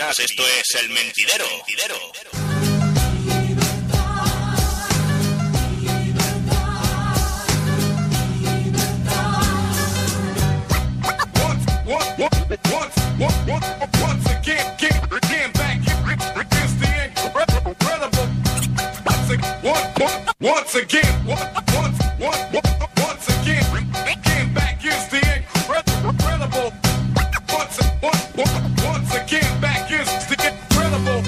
días, esto es El Mentidero. Once again, back is the incredible. Once again, back is the incredible.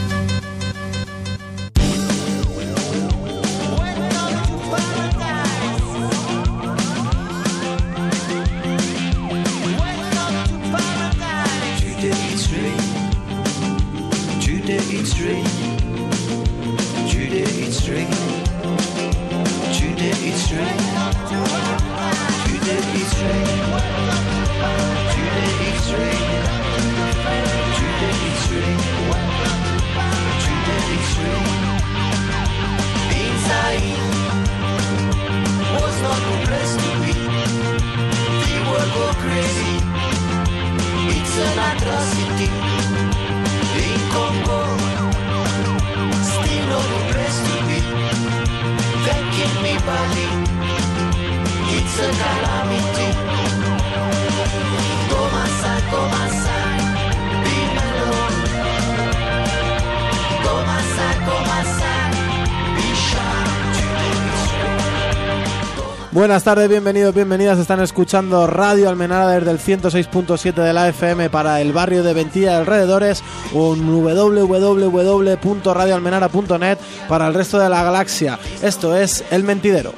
Buenas tardes, bienvenidos, bienvenidas. Están escuchando Radio Almenara desde el 106.7 de la FM para el barrio de Ventilla y alrededores, o en www.radioalmenara.net para el resto de la galaxia. Esto es El Mentidero.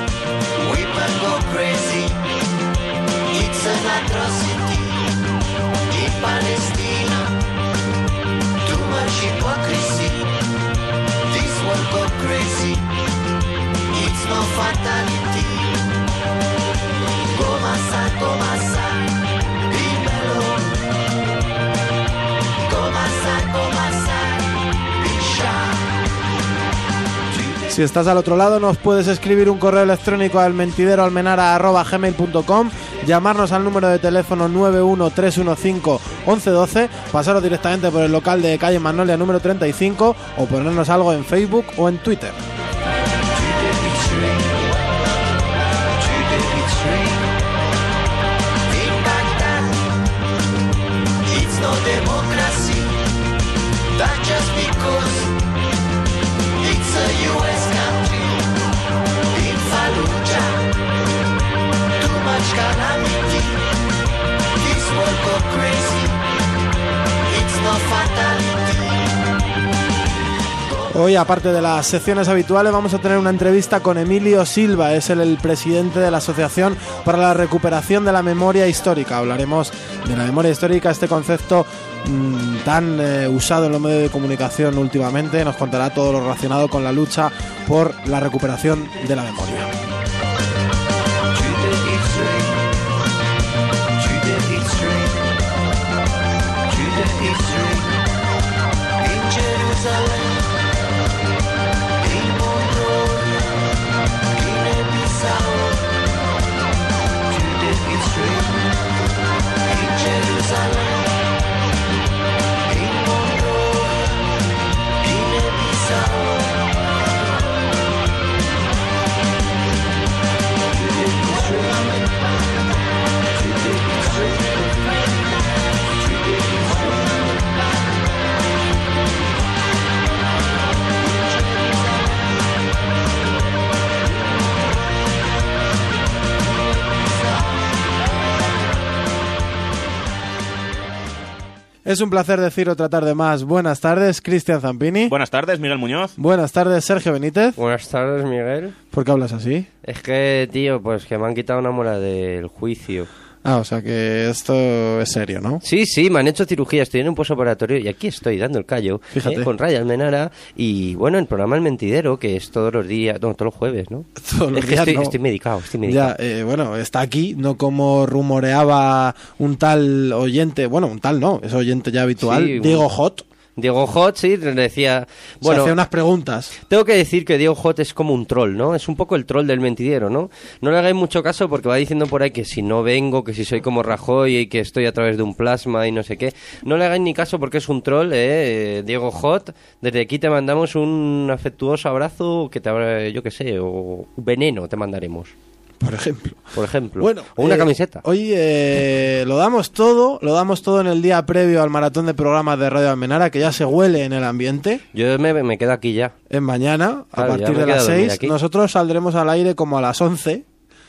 Si estás al otro lado, nos puedes escribir un correo electrónico al mentideroalmenara@gmail.com, llamarnos al número de teléfono 913151112, pasaros directamente por el local de calle Magnolia número 35 o ponernos algo en Facebook o en Twitter. Hoy, aparte de las secciones habituales, vamos a tener una entrevista con Emilio Silva. Es el presidente de la Asociación para la Recuperación de la Memoria Histórica. Hablaremos de la memoria histórica, este concepto tan usado en los medios de comunicación últimamente. Nos contará todo lo relacionado con la lucha por la recuperación de la memoria. Es un placer decir otra tarde más. Buenas tardes, Cristian Zampini. Buenas tardes, Miguel Muñoz. Buenas tardes, Sergio Benítez. Buenas tardes, Miguel. ¿Por qué hablas así? Es que, tío, pues que me han quitado una muela del juicio. Ah, o sea que esto es serio, ¿no? Sí, me han hecho cirugía, estoy en un posoperatorio y aquí estoy dando el callo. Fíjate. Con Radio Almenara y, bueno, el programa El Mentidero, que es todos los días, no, todos los jueves, ¿no? Todos los días que no. estoy medicado. Ya, bueno, está aquí, no como rumoreaba un tal oyente, bueno, un tal no, es oyente ya habitual, Sí, Diego Hot. Diego Hot, sí, le decía... Bueno, se hacía Bueno, unas preguntas. tengo que decir que Diego Hot es como un troll, ¿no? Es un poco el troll del mentidero, ¿no? No le hagáis mucho caso porque va diciendo por ahí que si no vengo, que si soy como Rajoy y que estoy a través de un plasma y no sé qué. No le hagáis ni caso porque es un troll, Diego Hot. Desde aquí te mandamos un afectuoso abrazo que te habrá, yo qué sé, o veneno te mandaremos, Por ejemplo. Bueno, o una camiseta. Hoy lo damos todo en el día previo al maratón de programas de Radio Almenara, que ya se huele en el ambiente. Yo me quedo aquí ya. En mañana, Claro, a ya partir me de queda las dormir 6, aquí. nosotros saldremos al aire como a las 11,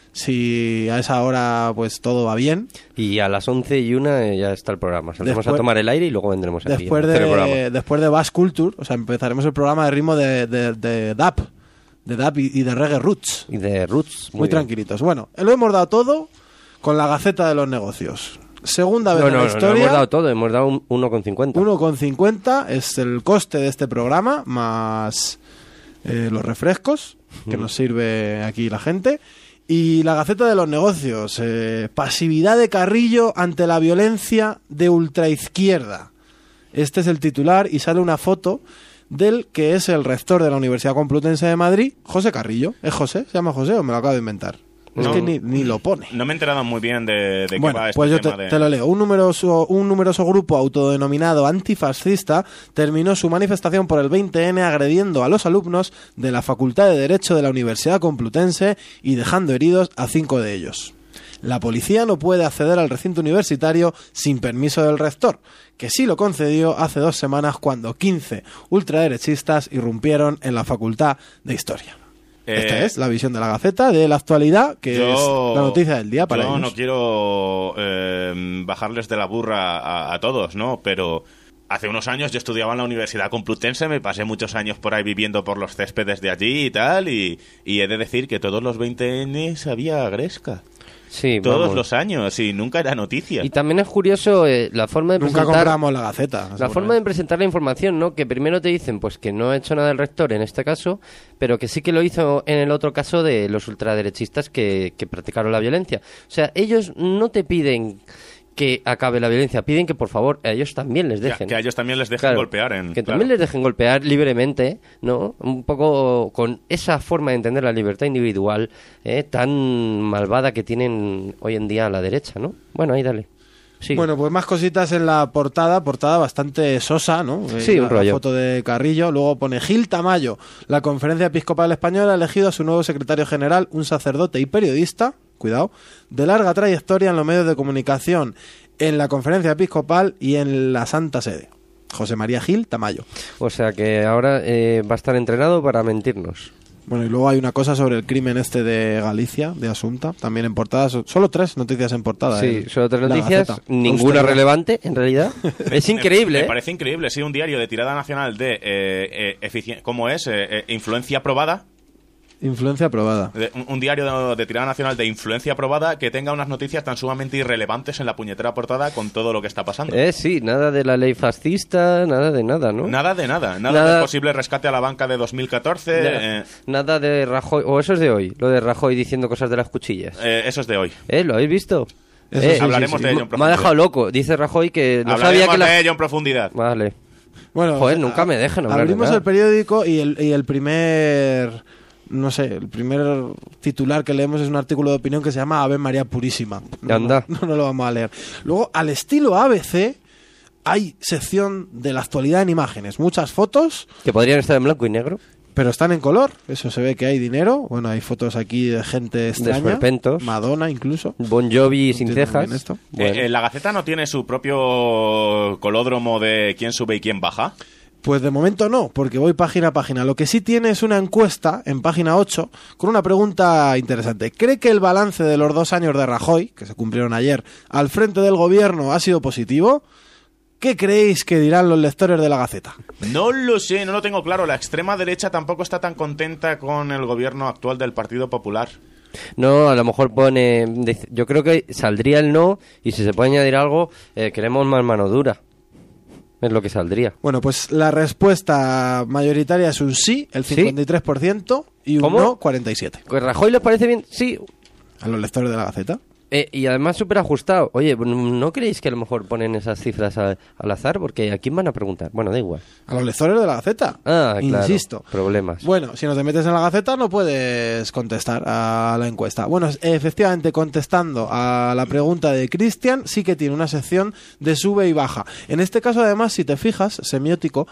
si a esa hora pues todo va bien. Y a las 11:01 ya está el programa. Saldremos Después- a tomar el aire y luego vendremos aquí. Después a hacer el programa. después de Bass Culture, o sea, empezaremos el programa de ritmo de dub. De dub y de reggae roots. Y de Roots. Muy tranquilitos. Bueno, lo hemos dado todo con la Gaceta de los Negocios. Segunda vez No, en la no historia. hemos dado todo, hemos dado un 1,50. 1,50 es el coste de este programa, más los refrescos, que nos sirve aquí la gente. Y la Gaceta de los Negocios, pasividad de Carrillo ante la violencia de ultraizquierda. Este es el titular y sale una foto del que es el rector de la Universidad Complutense de Madrid, José Carrillo. ¿Es José? ¿Se llama José o me lo acabo de inventar? Es No. que ni lo pone. No me he enterado muy bien de qué Bueno, va este pues yo tema de... te lo leo. Un numeroso grupo autodenominado antifascista terminó su manifestación por el 20N agrediendo a los alumnos de la Facultad de Derecho de la Universidad Complutense y dejando heridos a 5 de ellos. La policía no puede acceder al recinto universitario sin permiso del rector, que sí lo concedió hace 2 semanas cuando 15 ultraderechistas irrumpieron en la Facultad de Historia. Esta es la visión de la Gaceta de la actualidad, que es la noticia del día para yo ellos. no quiero bajarles de la burra a todos, ¿no? Pero hace unos años yo estudiaba en la Universidad Complutense, me pasé muchos años por ahí viviendo por los céspedes de allí y tal, y he de decir que todos los 20N había Gresca. Sí, Todos vamos. los años, y nunca era noticia. Y también es curioso la forma de Nunca presentar... compramos la Gaceta. La forma de presentar la información, ¿no? Que primero te dicen pues que no ha hecho nada el rector en este caso, pero que sí que lo hizo en el otro caso de los ultraderechistas que practicaron la violencia. O sea, ellos no te piden que acabe la violencia, piden que por favor a ellos también les dejen. Que a ellos también les dejen Claro, golpear. que también les dejen golpear libremente, ¿no? Un poco con esa forma de entender la libertad individual tan malvada que tienen hoy en día a la derecha, ¿no? Bueno, ahí dale. Sí. Bueno, pues más cositas en la portada bastante sosa, ¿no? Sí, un rollo. La foto de Carrillo, luego pone Gil Tamayo, la Conferencia Episcopal Española ha elegido a su nuevo secretario general, un sacerdote y periodista, cuidado, de larga trayectoria en los medios de comunicación, en la Conferencia Episcopal y en la Santa Sede. José María Gil Tamayo. O sea que ahora va a estar entrenado para mentirnos. Bueno, y luego hay una cosa sobre el crimen este de Galicia, de Asunta, también en portada. Solo 3 noticias en portada. Sí, solo 3 La noticias, Gaceta. ninguna Austeridad. relevante, en realidad. Es increíble, Me ¿eh? parece increíble, sí, un diario de tirada nacional de ¿cómo es? Influencia probada. Influencia aprobada. Un diario de tirada nacional de influencia probada que tenga unas noticias tan sumamente irrelevantes en la puñetera portada con todo lo que está pasando. Sí, nada de la ley fascista, nada de nada, ¿no? Nada de nada. Nada Nada- del posible rescate a la banca de 2014. Nada de Rajoy, o eso es de hoy, lo de Rajoy diciendo cosas de las cuchillas. Eso es de hoy. ¿Lo habéis visto? Eso sí, hablaremos de ello en Me ha profundidad. dejado loco, dice Rajoy que no sabía Hablaremos que la... de ello en profundidad. Vale. Bueno, Joder, nunca me dejan hablar de Abrimos nada. el periódico y el primer... No sé, el primer titular que leemos es un artículo de opinión que se llama Ave María Purísima. Anda. No lo vamos a leer. Luego, al estilo ABC, hay sección de la actualidad en imágenes. Muchas fotos, Que podrían estar en blanco y negro. pero están en color. Eso se ve que hay dinero. Bueno, hay fotos aquí de gente extraña. esperpentos. Madonna, incluso. Bon Jovi sin entiendo muy cejas. bien esto. Bueno. ¿La Gaceta no tiene su propio colódromo de quién sube y quién baja? Pues de momento no, porque voy página a página. Lo que sí tiene es una encuesta en página 8 con una pregunta interesante. ¿Cree que el balance de los 2 años de Rajoy, que se cumplieron ayer, al frente del gobierno ha sido positivo? ¿Qué creéis que dirán los lectores de la Gaceta? No lo sé, no lo tengo claro. La extrema derecha tampoco está tan contenta con el gobierno actual del Partido Popular. No, a lo mejor pone... Yo creo que saldría el no, y si se puede añadir algo, queremos más mano dura. Es lo que saldría. Bueno, pues la respuesta mayoritaria es un sí, el ¿Sí? 53%, y un ¿Cómo? no, 47%. ¿Que Rajoy les parece bien? Sí. A los lectores de la Gaceta. Y además súper ajustado. Oye, ¿no creéis que a lo mejor ponen esas cifras al azar? Porque ¿a quién van a preguntar? Bueno, da igual. A los lectores de la Gaceta. Ah, claro. Insisto. Problemas. Bueno, si no te metes en la Gaceta no puedes contestar a la encuesta. Bueno, efectivamente, contestando a la pregunta de Cristian, sí que tiene una sección de sube y baja. En este caso, además, si te fijas, semiótico,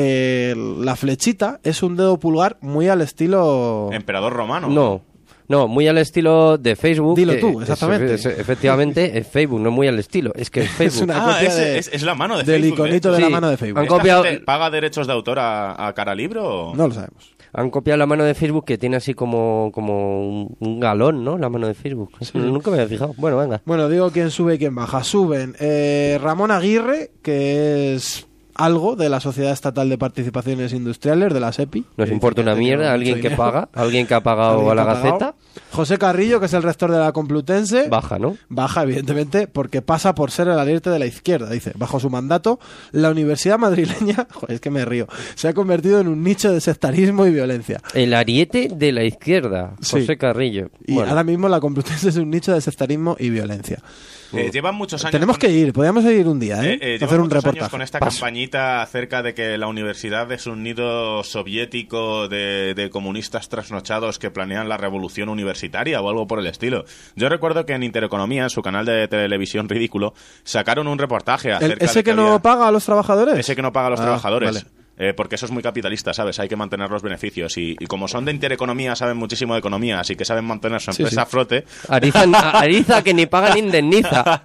la flechita es un dedo pulgar muy al estilo... Emperador romano. No, muy al estilo de Facebook. Dilo tú, exactamente. Efectivamente, es Facebook, no muy al estilo. Es que es Facebook. Es una copia es la mano de del Facebook. iconito de Sí. la mano de Facebook. Han ¿Esta copiado- gente paga derechos de autor a cara libro? No lo sabemos. Han copiado la mano de Facebook que tiene así como un galón, ¿no? La mano de Facebook. Nunca me había fijado. Bueno, venga. Bueno, digo quién sube y quién baja. Suben Ramón Aguirre, que es algo de la Sociedad Estatal de Participaciones Industriales, de la SEPI. Nos importa una mierda, alguien que paga, alguien que ha pagado Alguien a la que ha pagado. Gaceta, José Carrillo, que es el rector de la Complutense. baja, ¿no? Baja, evidentemente, porque pasa por ser el alierte de la izquierda. Dice, bajo su mandato, la universidad madrileña, joder, es que me río, se ha convertido en un nicho de sectarismo y violencia. El ariete de la izquierda, Sí. José Carrillo. Y Bueno, ahora mismo la Complutense es un nicho de sectarismo y violencia. Llevan muchos años. Tenemos que ir, podríamos ir un día, Llevan hacer un muchos años reportaje. con esta Paso. campañita acerca de que la universidad es un nido soviético de comunistas trasnochados que planean la revolución universitaria o algo por el estilo. Yo recuerdo que en Intereconomía, en su canal de televisión ridículo, sacaron un reportaje acerca ¿Ese de que no había- paga a los trabajadores? Ese que no paga a los Ah, trabajadores. vale. Porque eso es muy capitalista, ¿sabes? Hay que mantener los beneficios. Y como son de Intereconomía, saben muchísimo de economía, así que saben mantener su Sí, empresa sí. a flote. Ariza que ni paga ni indemniza.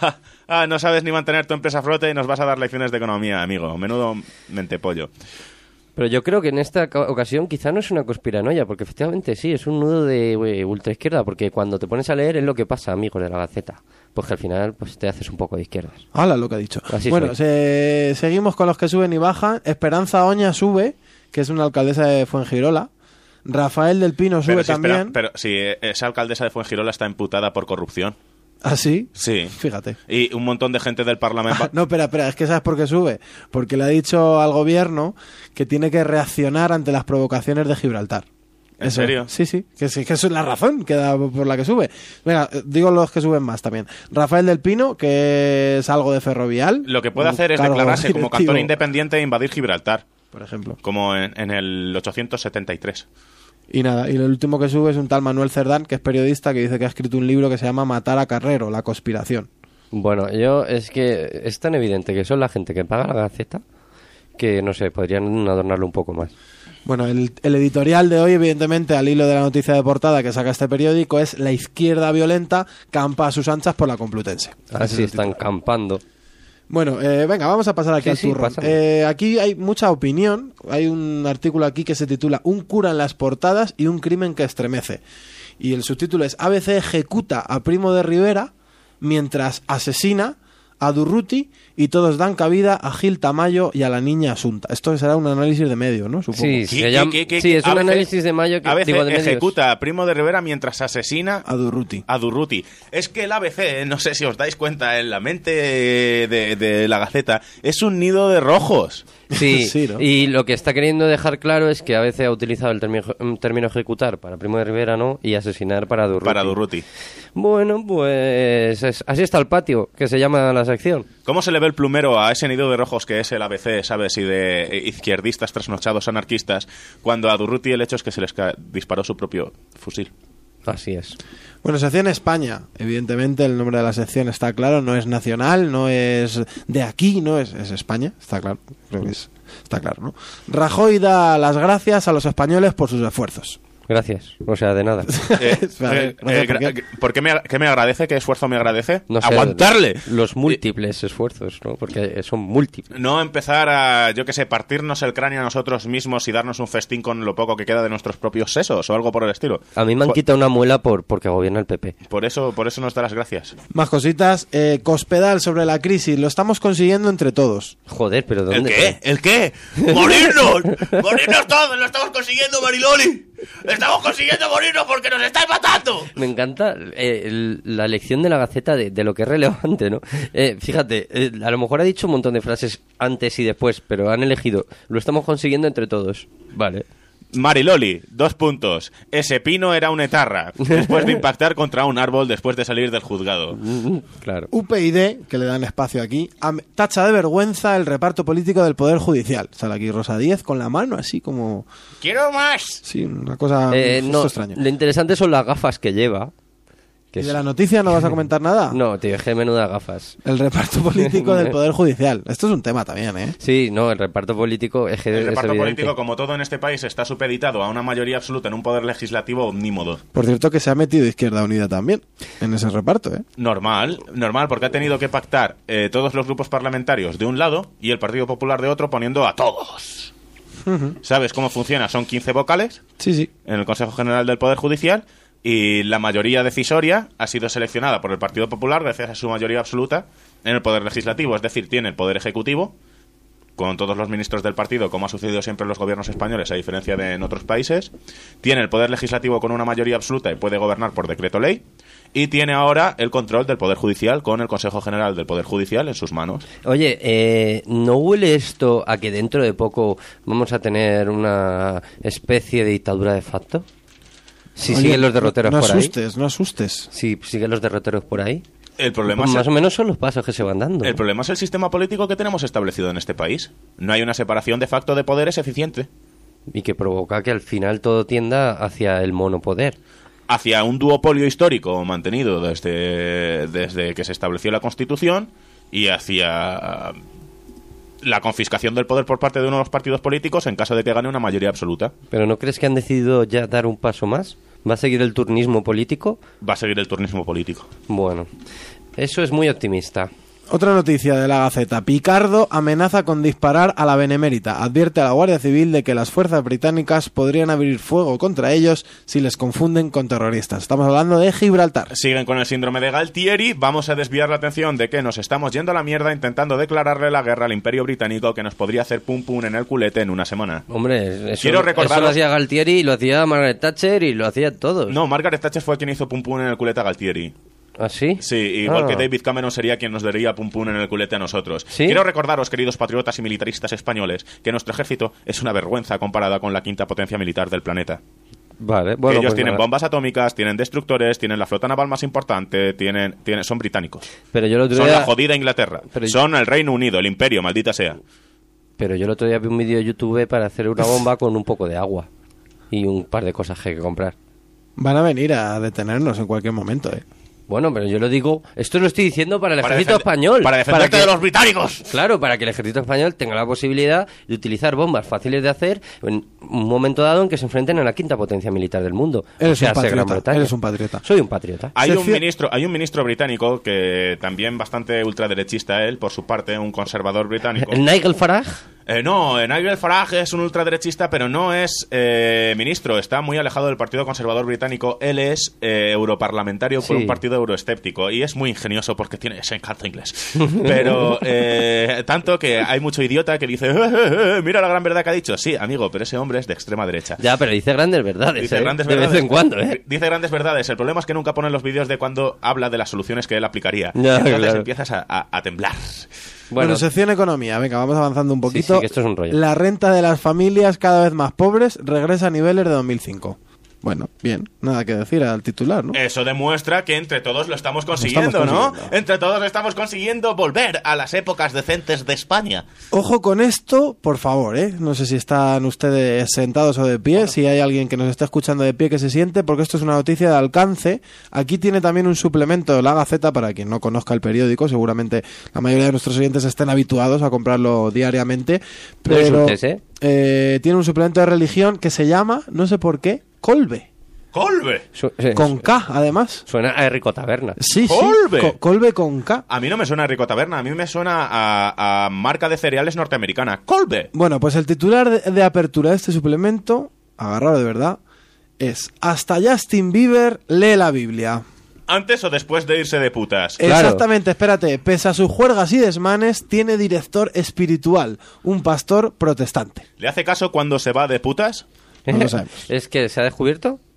No sabes ni mantener tu empresa a flote y nos vas a dar lecciones de economía, amigo. Menudo mentepollo. Pero yo creo que en esta ocasión quizá no es una conspiranoia, porque efectivamente sí, es un nudo de ultraizquierda, porque cuando te pones a leer es lo que pasa, amigos de la Gaceta. Pues que al final pues te haces un poco de izquierdas. Hala, lo que ha dicho. Así Bueno, soy. seguimos con los que suben y bajan. Esperanza Oña sube, que es una alcaldesa de Fuengirola. Rafael del Pino sube Pero si, espera, también. pero si esa alcaldesa de Fuengirola está imputada por corrupción. ¿Ah, sí? Sí. Fíjate. Y un montón de gente del Parlamento... No, espera, es que ¿sabes por qué sube? Porque le ha dicho al gobierno que tiene que reaccionar ante las provocaciones de Gibraltar. ¿En serio? Sí, que esa es la razón que da por la que sube. Venga, digo los que suben más también. Rafael del Pino, que es algo de Ferrovial. Lo que puede un hacer es cargo declararse como directivo, cantor independiente e invadir Gibraltar, por ejemplo. como en el 873. Y nada, y lo último que sube es un tal Manuel Cerdán, que es periodista, que dice que ha escrito un libro que se llama Matar a Carrero, la conspiración. Bueno, es que es tan evidente que son la gente que paga la Gaceta que, no sé, podrían adornarlo un poco más. Bueno, el editorial de hoy, evidentemente, al hilo de la noticia de portada que saca este periódico, es la izquierda violenta campa a sus anchas por la Complutense. Ese Así es el están titular. campando. Bueno, venga, vamos a pasar aquí Sí, al sí, turrón. pásame. Aquí hay mucha opinión. Hay un artículo aquí que se titula Un cura en las portadas y un crimen que estremece. Y el subtítulo es ABC ejecuta a Primo de Rivera mientras asesina a Durruti y todos dan cabida a Gil Tamayo y a la niña Asunta. Esto será un análisis de medio, ¿no? Supongo. Sí, se llama- sí, es un ABC análisis de mayo que ABC digo, de medios. ejecuta a Primo de Rivera mientras asesina A Durruti. a Durruti. Es que el ABC, no sé si os dais cuenta, en la mente de la Gaceta, es un nido de rojos. Sí, Sí, ¿no? y lo que está queriendo dejar claro es que a veces ha utilizado el término ejecutar para Primo de Rivera, ¿no? Y asesinar para Durruti. Para Durruti. Bueno, pues así está el patio, que se llama la sección. ¿Cómo se le ve el plumero a ese nido de rojos que es el ABC, ¿sabes? Y de izquierdistas trasnochados anarquistas, cuando a Durruti el hecho es que se les disparó su propio fusil? Así es. Bueno, sección España. Evidentemente el nombre de la sección está claro, no es nacional, no es de aquí, no es España, está claro. Creo que está claro, ¿no? Rajoy da las gracias a los españoles por sus esfuerzos. Gracias. O sea, de nada. Gracias, ¿por qué? ¿Por qué qué me agradece? ¿Qué esfuerzo me agradece? No sé, ¡Aguantarle! Los múltiples esfuerzos, ¿no? Porque son múltiples. No empezar a, yo qué sé, partirnos el cráneo a nosotros mismos y darnos un festín con lo poco que queda de nuestros propios sesos o algo por el estilo. A mí me han quitado una muela porque gobierna el PP. Por eso nos da las gracias. Más cositas. Cospedal sobre la crisis. Lo estamos consiguiendo entre todos. Joder, pero ¿dónde? ¿El qué? ¡Morirnos! ¡Morirnos todos! ¡Lo estamos consiguiendo, Mariloli! ¡Estamos consiguiendo morirnos porque nos estáis matando! Me encanta la lección de la Gaceta de lo que es relevante, ¿no? Fíjate, a lo mejor ha dicho un montón de frases antes y después, pero han elegido, lo estamos consiguiendo entre todos. Vale. Mariloli, 2 puntos. Ese pino era un etarra, después de impactar contra un árbol después de salir del juzgado. Claro. UPyD, que le dan espacio aquí, tacha de vergüenza el reparto político del Poder Judicial. Sale aquí Rosa Díez con la mano así como... ¡Quiero más! Sí, una cosa No, extraña. lo interesante son las gafas que lleva. ¿Y de la noticia no vas a comentar nada? No, tío, es que menuda gafas. El reparto político del Poder Judicial. Esto es un tema también, ¿eh? Sí, no, el reparto político es que El es reparto evidente. político, como todo en este país, está supeditado a una mayoría absoluta en un poder legislativo omnímodo. Por cierto que se ha metido Izquierda Unida también en ese reparto, ¿eh? Normal, porque ha tenido que pactar todos los grupos parlamentarios de un lado y el Partido Popular de otro, poniendo a todos. ¿Sabes cómo funciona? Son 15 vocales Sí. en el Consejo General del Poder Judicial y la mayoría decisoria ha sido seleccionada por el Partido Popular gracias a su mayoría absoluta en el Poder Legislativo. Es decir, tiene el Poder Ejecutivo con todos los ministros del partido, como ha sucedido siempre en los gobiernos españoles, a diferencia de en otros países. Tiene el Poder Legislativo con una mayoría absoluta y puede gobernar por decreto ley. Y tiene ahora el control del Poder Judicial con el Consejo General del Poder Judicial en sus manos. Oye, ¿no huele esto a que dentro de poco vamos a tener una especie de dictadura de facto? Si Oye, siguen los derroteros no por asustes, no asustes. Si siguen los derroteros por ahí. El problema Pues es más o menos son los pasos que se van dando. el problema es el sistema político que tenemos establecido en este país. No hay una separación de facto de poderes eficiente. Y que provoca que al final todo tienda hacia el monopoder. Hacia un duopolio histórico mantenido desde que se estableció la Constitución y hacia la confiscación del poder por parte de uno de los partidos políticos en caso de que gane una mayoría absoluta. ¿Pero no crees que han decidido ya dar un paso más? ¿Va a seguir el turnismo político? Va a seguir el turnismo político. Bueno, eso es muy optimista. Otra noticia de la Gaceta. Picardo amenaza con disparar a la Benemérita. Advierte a la Guardia Civil de que las fuerzas británicas podrían abrir fuego contra ellos si les confunden con terroristas. Estamos hablando de Gibraltar. Siguen con el síndrome de Galtieri. Vamos a desviar la atención de que nos estamos yendo a la mierda intentando declararle la guerra al Imperio Británico, que nos podría hacer pum pum en el culete en una semana. Hombre, eso, Quiero recordaros- eso lo hacía Galtieri, lo hacía Margaret Thatcher y lo hacían todos. No, Margaret Thatcher fue quien hizo pum pum en el culete a Galtieri. ¿Ah, sí? Sí, igual Ah. que David Cameron sería quien nos daría pum pum en el culete a nosotros. ¿Sí? Quiero recordaros, queridos patriotas y militaristas españoles, que nuestro ejército es una vergüenza comparada con la quinta potencia militar del planeta. Vale, Que bueno, ellos pues tienen nada. bombas atómicas, tienen destructores, tienen la flota naval más importante, son británicos. Pero yo el otro Son día... la jodida Inglaterra. Pero- Son el Reino Unido, el imperio, maldita sea. Pero yo el otro día vi un vídeo de YouTube para hacer una bomba con un poco de agua y un par de cosas que hay que comprar. Van a venir a detenernos en cualquier momento, ¿eh? Bueno, pero yo lo digo, esto lo estoy diciendo para el Para ejército defender- español. Para defenderte que- de los británicos. Claro, para que el ejército español tenga la posibilidad de utilizar bombas fáciles de hacer en un momento dado en que se enfrenten a la quinta potencia militar del mundo. Eres un sea, patriota, Gran Bretaña. eres un patriota. Soy un patriota. Hay Sección- un ministro británico que también bastante ultraderechista él, por su parte, un conservador británico. ¿El Nigel Farage? No, Nigel Farage es un ultraderechista, pero no es ministro. Está muy alejado del Partido Conservador Británico. Él es europarlamentario por Sí. un partido euroescéptico y es muy ingenioso porque se encanta inglés. Pero tanto que hay mucho idiota que dice, mira la gran verdad que ha dicho. Sí, amigo, pero ese hombre es de extrema derecha. Ya, pero dice grandes verdades, Dice grandes de verdades. vez en cuando, ¿eh? Dice grandes verdades. El problema es que nunca ponen los vídeos de cuando habla de las soluciones que él aplicaría. Ya, Entonces claro. empiezas a temblar. Bueno, sección economía. Venga, vamos avanzando un poquito. sí, que esto es un rollo. La renta de las familias cada vez más pobres regresa a niveles de 2005. Bueno, bien, nada que decir al titular, ¿no? Eso demuestra que entre todos lo estamos consiguiendo, ¿no? consiguiendo. Entre todos estamos consiguiendo volver a las épocas decentes de España. Ojo con esto, por favor, ¿eh? No sé si están ustedes sentados o de pie, si hay alguien que nos está escuchando de pie que se siente, porque esto es una noticia de alcance. Aquí tiene también un suplemento de La Gaceta, para quien no conozca el periódico, seguramente la mayoría de nuestros oyentes estén habituados a comprarlo diariamente, No pero insultes, tiene un suplemento de religión que se llama, no sé por qué, Colbe, ¡Colbe! con K, además. Suena a Rico Taberna. Sí, Colbe. sí, Colbe con K. A mí no me suena a Rico Taberna, a mí me suena a marca de cereales norteamericana. ¡Colbe! Bueno, pues el titular de apertura de este suplemento, agarrado de verdad, es Hasta Justin Bieber lee la Biblia. ¿Antes o después de irse de putas? Claro. Exactamente, espérate. Pese a sus juergas y desmanes, tiene director espiritual, un pastor protestante. ¿Le hace caso cuando se va de putas? No lo sabemos. ¿Es que se ha descubierto?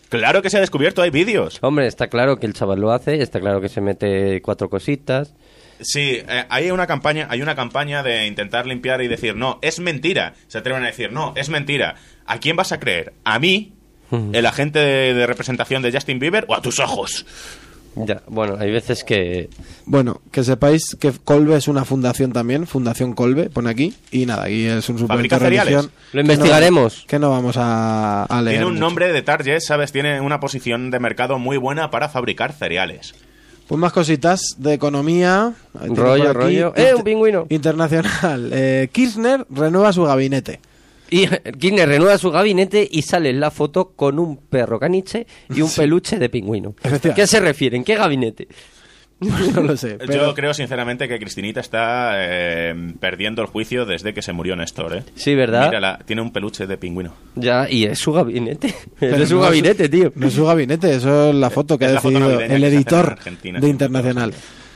Claro que se ha descubierto, hay vídeos. Hombre, está claro que el chaval lo hace, está claro que se mete 4 cositas. Sí, hay una campaña de intentar limpiar y decir, no, es mentira. Se atreven a decir, no, es mentira. ¿A quién vas a creer? ¿A mí, el agente de representación de Justin Bieber, o a tus ojos? Ya, bueno, hay veces que... Bueno, que sepáis que Colbe es una fundación también, Fundación Colbe, pone aquí, y nada, y es un suplemento ¿Fabrica de religión. cereales? Lo investigaremos. Que no vamos a leer. Tiene un mucho. nombre de target, ¿sabes? Tiene una posición de mercado muy buena para fabricar cereales. Pues más cositas de economía. Ahí tengo Rollo, por aquí. rollo. Un pingüino! Internacional. Kirchner renueva su gabinete. Y Kirchner renueva su gabinete y sale en la foto con un perro caniche y un peluche de pingüino. Efectivamente. ¿Qué se refieren? ¿Qué gabinete? No lo sé. Pero Yo creo sinceramente que Cristinita está perdiendo el juicio desde que se murió Néstor, ¿eh? Sí, ¿verdad? Mírala, tiene un peluche de pingüino. Ya, y es su gabinete. pero Es su no gabinete, tío. No es su gabinete, eso es la foto que ha Es la foto decidido navideña el que se hace editor en Argentina, de sí. Internacional.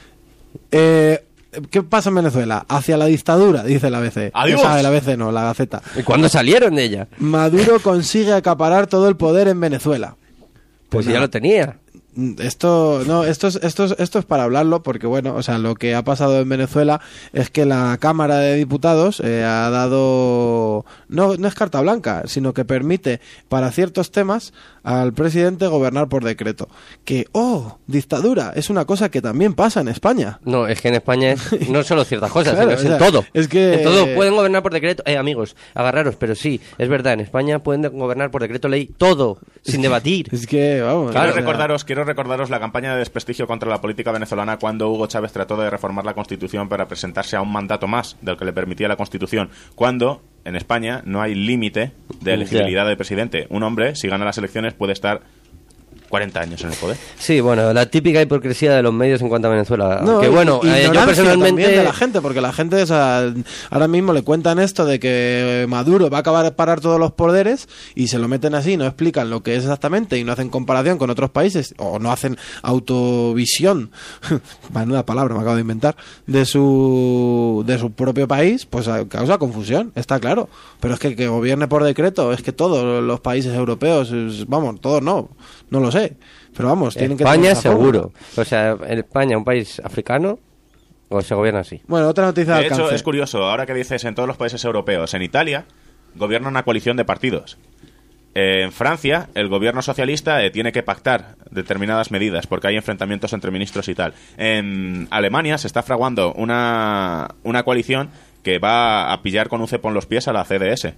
¿Qué pasa en Venezuela? Hacia la dictadura, dice la ABC. ¡Adiós! O sea, la ABC no, la Gaceta. ¿Y cuándo salieron de ella? Maduro consigue acaparar todo el poder en Venezuela. Pues ya nada. lo tenía. Esto es para hablarlo porque, bueno, o sea, lo que ha pasado en Venezuela es que la Cámara de Diputados ha dado... No es carta blanca, sino que permite para ciertos temas al presidente gobernar por decreto. Que, dictadura, es una cosa que también pasa en España. No, es que en España es no solo ciertas cosas, Claro, sino es o en sea, todo. es que- En todo pueden gobernar por decreto. Amigos, agarraros, pero sí, es verdad, en España pueden gobernar por decreto ley todo, sin debatir. Es que, vamos... Claro, o sea, Quiero recordaros la campaña de desprestigio contra la política venezolana cuando Hugo Chávez trató de reformar la Constitución para presentarse a un mandato más del que le permitía la Constitución, cuando en España no hay límite de elegibilidad del presidente. Un hombre, si gana las elecciones, puede estar 40 años en el poder. Sí, bueno, la típica hipocresía de los medios en cuanto a Venezuela. No, que bueno, yo ignorancia personalmente... también de la gente, porque la gente, o sea, ahora mismo le cuentan esto de que Maduro va a acabar de parar todos los poderes y se lo meten así, no explican lo que es exactamente y no hacen comparación con otros países o no hacen autovisión, menuda palabra me acabo de inventar, de su propio país, pues causa confusión, está claro. Pero es que gobierne por decreto, es que todos los países europeos, vamos, todos no lo sé. Pero vamos, tienen que España tener esa fórmula. seguro. O sea, en España, un país africano, o se gobierna así. Bueno, otra noticia de De hecho, alcance. es curioso, ahora que dices en todos los países europeos, en Italia gobierna una coalición de partidos. En Francia, el gobierno socialista tiene que pactar determinadas medidas porque hay enfrentamientos entre ministros y tal. En Alemania se está fraguando una coalición que va a pillar con un cepo en los pies a la CDS.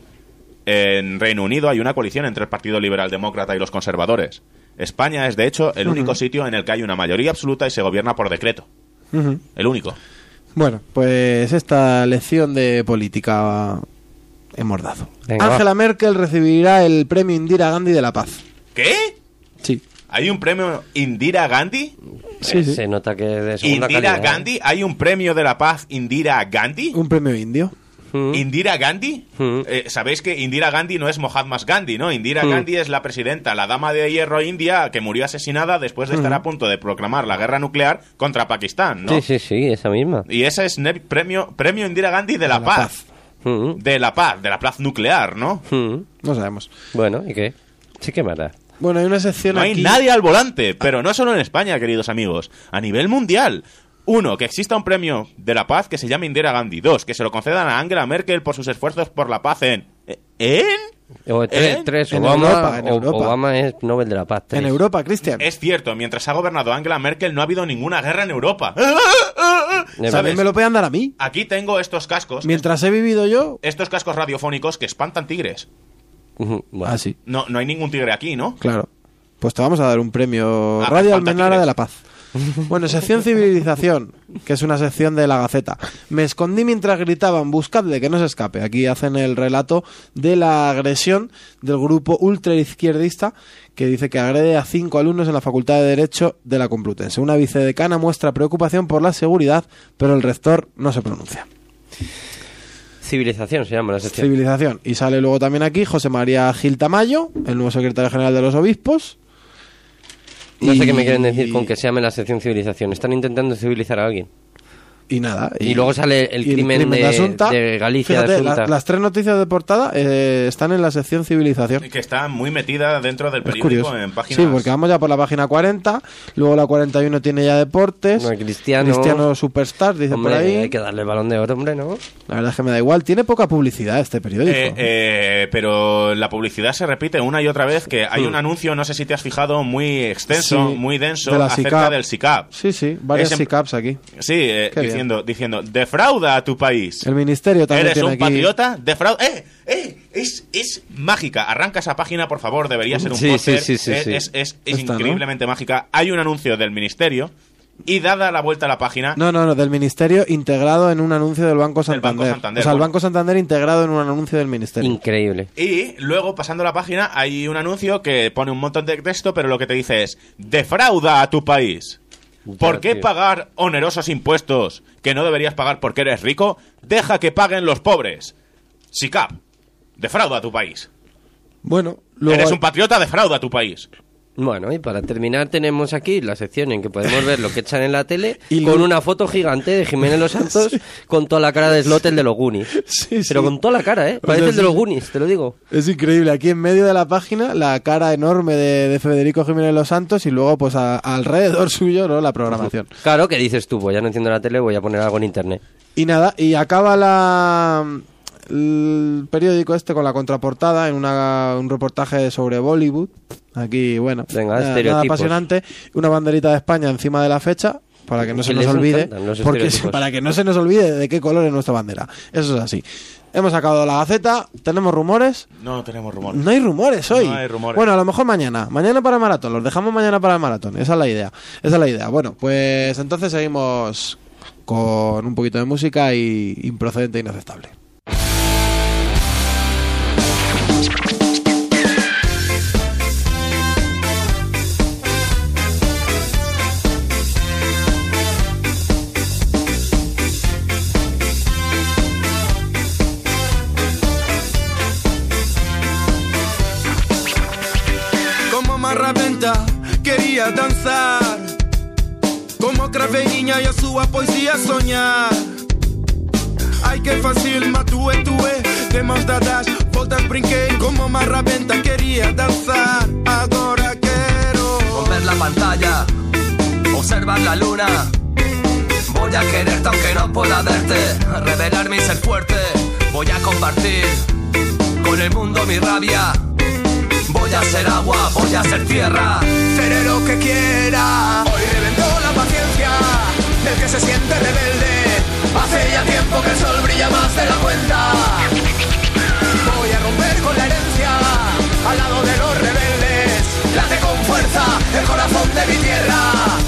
En Reino Unido hay una coalición entre el Partido Liberal Demócrata y los conservadores. España es, de hecho, el único sitio en el que hay una mayoría absoluta y se gobierna por decreto. Ujú. El único. Bueno, pues esta lección de política hemos dado. Venga, Angela Merkel recibirá el premio Indira Gandhi de la Paz. ¿Qué? Sí. ¿Hay un premio Indira Gandhi? Sí, sí. Se nota que de segunda ¿Indira calidad. Gandhi? ¿Hay un premio de la paz Indira Gandhi? Un premio indio. ¿Indira Gandhi? Mm. Sabéis que Indira Gandhi no es Mahatma Gandhi, ¿no? Indira Gandhi es la presidenta, la dama de hierro india que murió asesinada después de estar a punto de proclamar la guerra nuclear contra Pakistán, ¿no? Sí, esa misma. Y ese es premio Indira Gandhi de la paz. Mm. De la paz nuclear, ¿no? Mm. No sabemos. Bueno, ¿y qué? Sí que mala. Bueno, hay una sección No hay aquí... nadie al volante, pero no solo en España, queridos amigos, a nivel mundial. 1, que exista un premio de la paz que se llame Indira Gandhi. 2, que se lo concedan a Angela Merkel por sus esfuerzos por la paz en... O tres, En Obama, Europa, en Europa. Obama es Nobel de la Paz. En 3. Europa, Cristian. Es cierto, mientras ha gobernado Angela Merkel no ha habido ninguna guerra en Europa. También También me lo pueden dar a mí. Aquí tengo estos cascos, Mientras he vivido yo... estos cascos radiofónicos que espantan tigres. Ujú, bueno. Ah, sí, No hay ningún tigre aquí, ¿no? claro. Pues te vamos a dar un premio Ah, Radio espanta Almenara tigres. de la Paz. Bueno, sección civilización, que es una sección de la Gaceta. Me escondí mientras gritaban, buscadle, que no se escape. Aquí hacen el relato de la agresión del grupo ultraizquierdista que dice que agrede a 5 alumnos en la Facultad de Derecho de la Complutense. Una vicedecana muestra preocupación por la seguridad, pero el rector no se pronuncia. Civilización se llama la sección. Civilización. Y sale luego también aquí José María Gil Tamayo, el nuevo secretario general de los obispos. No sé Y- qué me quieren decir con que se llame la sección civilización. Están intentando civilizar a alguien. Y nada. Y luego sale el y crimen de Asunta. de Galicia. Fíjate, de Asunta. las 3 noticias de portada están en la sección civilización. Que está muy metida dentro del Es periódico curioso. en páginas. Sí, porque vamos ya por la página 40, luego la 41 tiene ya deportes. No, Cristiano Superstar, dice Hombre, por ahí. hay que darle el balón de oro, hombre, ¿no? La verdad es que me da igual. Tiene poca publicidad este periódico. Pero la publicidad se repite una y otra vez, que hay un anuncio, no sé si te has fijado, muy extenso, Sí, muy denso, de la acerca SICAP. del SICAP. Sí, varias Ese- SICAPs aquí. Sí, Qué diciendo, defrauda a tu país. El ministerio también ¿Eres tiene un aquí. patriota? Defrauda. Es mágica. Arranca esa página, por favor, debería ser un Sí, póster. sí, sí, sí. Es Esta, ¿no? increíblemente mágica. Hay un anuncio del ministerio y dada la vuelta a la página... No, del ministerio integrado en un anuncio del Banco Del Banco Santander. Santander, O sea, el bueno. Banco Santander integrado en un anuncio del ministerio. Increíble. Y luego, pasando la página, hay un anuncio que pone un montón de texto, pero lo que te dice es: defrauda a tu país. ¿Por qué tío. pagar onerosos impuestos que no deberías pagar porque eres rico? Deja que paguen los pobres. SICAP, defrauda a tu país. Bueno, luego Eres un patriota, defrauda a tu país. Bueno, y para terminar tenemos aquí la sección en que podemos ver lo que echan en la tele Y con lu- una foto gigante de Jiménez Los Santos con toda la cara de Slot, el de los Goonies. Sí, Pero sí. con toda la cara, ¿eh? O Parece sea, el de sí, los sí. Goonies, te lo digo. es increíble. Aquí en medio de la página, la cara enorme de Federico Jiménez Los Santos y luego, pues alrededor suyo, ¿no? La programación. Claro, que dices tú, pues ya no entiendo la tele, voy a poner algo en internet. Y nada, y acaba el periódico este con la contraportada en un reportaje sobre Bollywood. Aquí, bueno, Venga, nada estereotipos. apasionante. Una banderita de España encima de la fecha para que no se Que nos les olvide. encantan los Porque estereotipos. para que no se nos olvide de qué color es nuestra bandera. Eso es así. Hemos acabado la Gaceta. ¿Tenemos rumores? No tenemos rumor. No hay rumores hoy. No hay rumores. Bueno, a lo mejor mañana. Mañana para el maratón. Los dejamos mañana para el maratón. Esa es la idea. Bueno, pues entonces seguimos con un poquito de música y improcedente e inaceptable. Como marraventa queria dançar, como craveirinha e a sua poesia sonhar. Ai que fácil, matue, de mãos dadas, voltas brinquei. Como marraventa queria dançar, agora quero Ver la pantalla, observar la luna. Voy a quererte aunque no pueda verte, revelar mi ser fuerte. Voy a compartir con el mundo mi rabia. Voy a ser agua, voy a ser tierra. seré lo que quiera. Hoy reventó la paciencia del que se siente rebelde. Hace ya tiempo que el sol brilla más de la cuenta. Voy a romper con la herencia al lado de los rebeldes. Late con fuerza el corazón de mi tierra.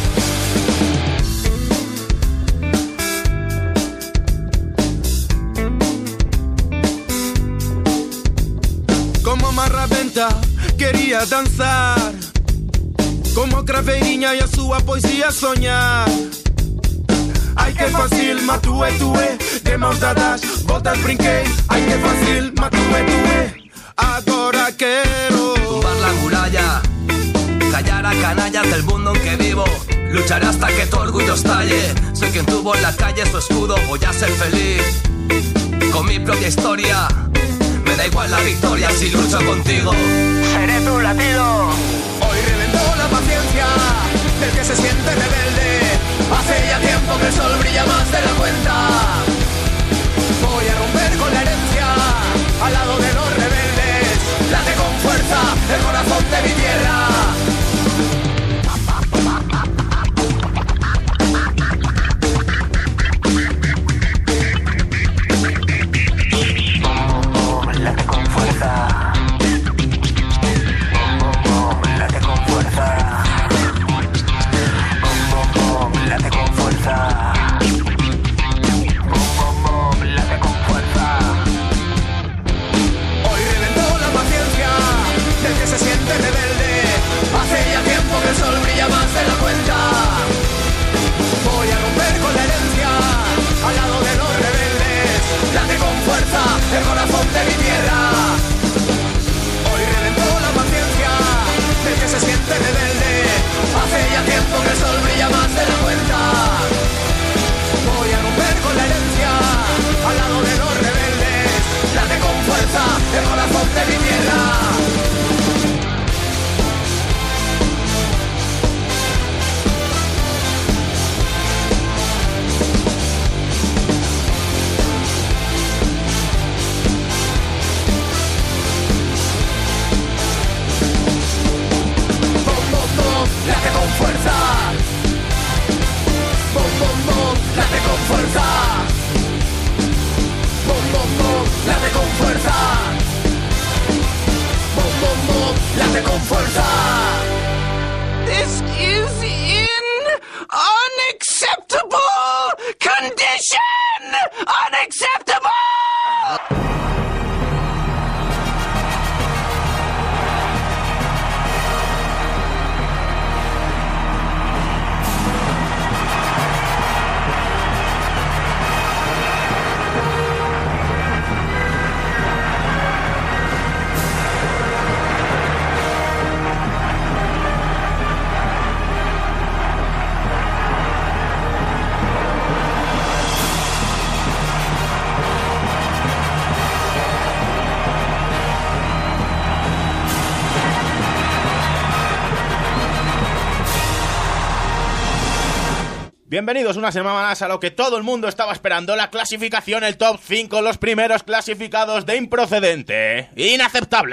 Como marraventa queria dançar, como craveirinha e a sua poesia sonhar. Ai que fácil, matue, de mãos dadas, voltas brinquei. Ai que fácil, matue, agora quero Tumbar la muralla, callar a canallas del mundo en que vivo. Lucharé hasta que tu orgullo estalle. Soy quien tuvo en la calle su escudo. Voy a ser feliz con mi propia historia. Me da igual la victoria si lucho contigo. seré tu latido. Hoy reventó la paciencia del que se siente rebelde. Hace ya tiempo que el sol brilla más de la cuenta. Voy a romper con la herencia al lado de los rebeldes. Late con fuerza el corazón de mi tierra. Late con fuerza. Late con fuerza. Late con fuerza. de mi tierra. Late con fuerza. Bom, bom, bom, late con fuerza. Bom, bom, bom, late con fuerza. Bom, bom, bom, late con fuerza. This is in unacceptable condition. Unacceptable. Bienvenidos una semana más a lo que todo el mundo estaba esperando, la clasificación, el top 5, los primeros clasificados de improcedente, inaceptable.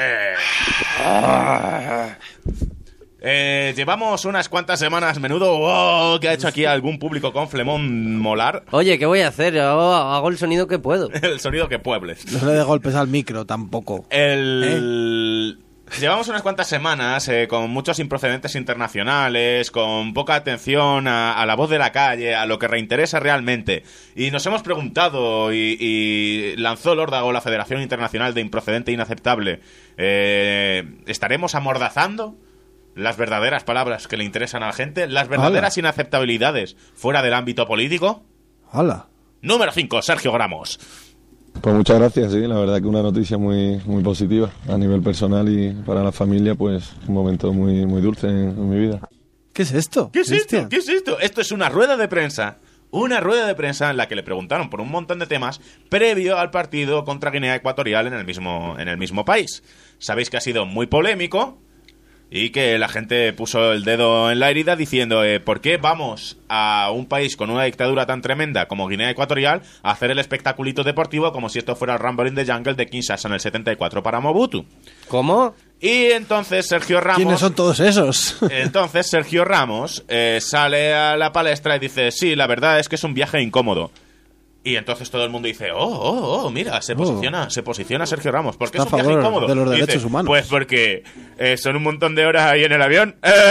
Llevamos unas cuantas semanas, menudo que ha hecho aquí algún público con flemón molar. Oye, ¿qué voy a hacer? Hago el sonido que puedo. El sonido que puebles. No se le dé golpes al micro tampoco. Llevamos unas cuantas semanas con muchos improcedentes internacionales, con poca atención a la voz de la calle, a lo que reinteresa realmente. Y nos hemos preguntado, y lanzó el órdago la Federación Internacional de Improcedente Inaceptable, ¿estaremos amordazando las verdaderas palabras que le interesan a la gente? ¿Las verdaderas inaceptabilidades fuera del ámbito político? ¡Hala! Número 5, Sergio Gramos. Pues muchas gracias, sí, la verdad que una noticia muy positiva a nivel personal y para la familia, pues un momento muy dulce en mi vida. ¿Qué es esto? ¿Qué es Cristian? esto? ¿Qué es esto? Esto es una rueda de prensa. Una rueda de prensa en la que le preguntaron por un montón de temas previo al partido contra Guinea Ecuatorial en el mismo país. Sabéis que ha sido muy polémico y que la gente puso el dedo en la herida diciendo ¿por qué vamos a un país con una dictadura tan tremenda como Guinea Ecuatorial a hacer el espectaculito deportivo como si esto fuera el Rumble in the Jungle de Kinshasa en el 74 para Mobutu? ¿Cómo? Y entonces Sergio Ramos... ¿Quiénes son todos esos? Entonces Sergio Ramos sale a la palestra y dice, sí, la verdad es que es un viaje incómodo. Y entonces todo el mundo dice, mira, se posiciona Sergio Ramos. ¿Por qué es un viaje incómodo? De los derechos dice, humanos. Pues porque son un montón de horas ahí en el avión.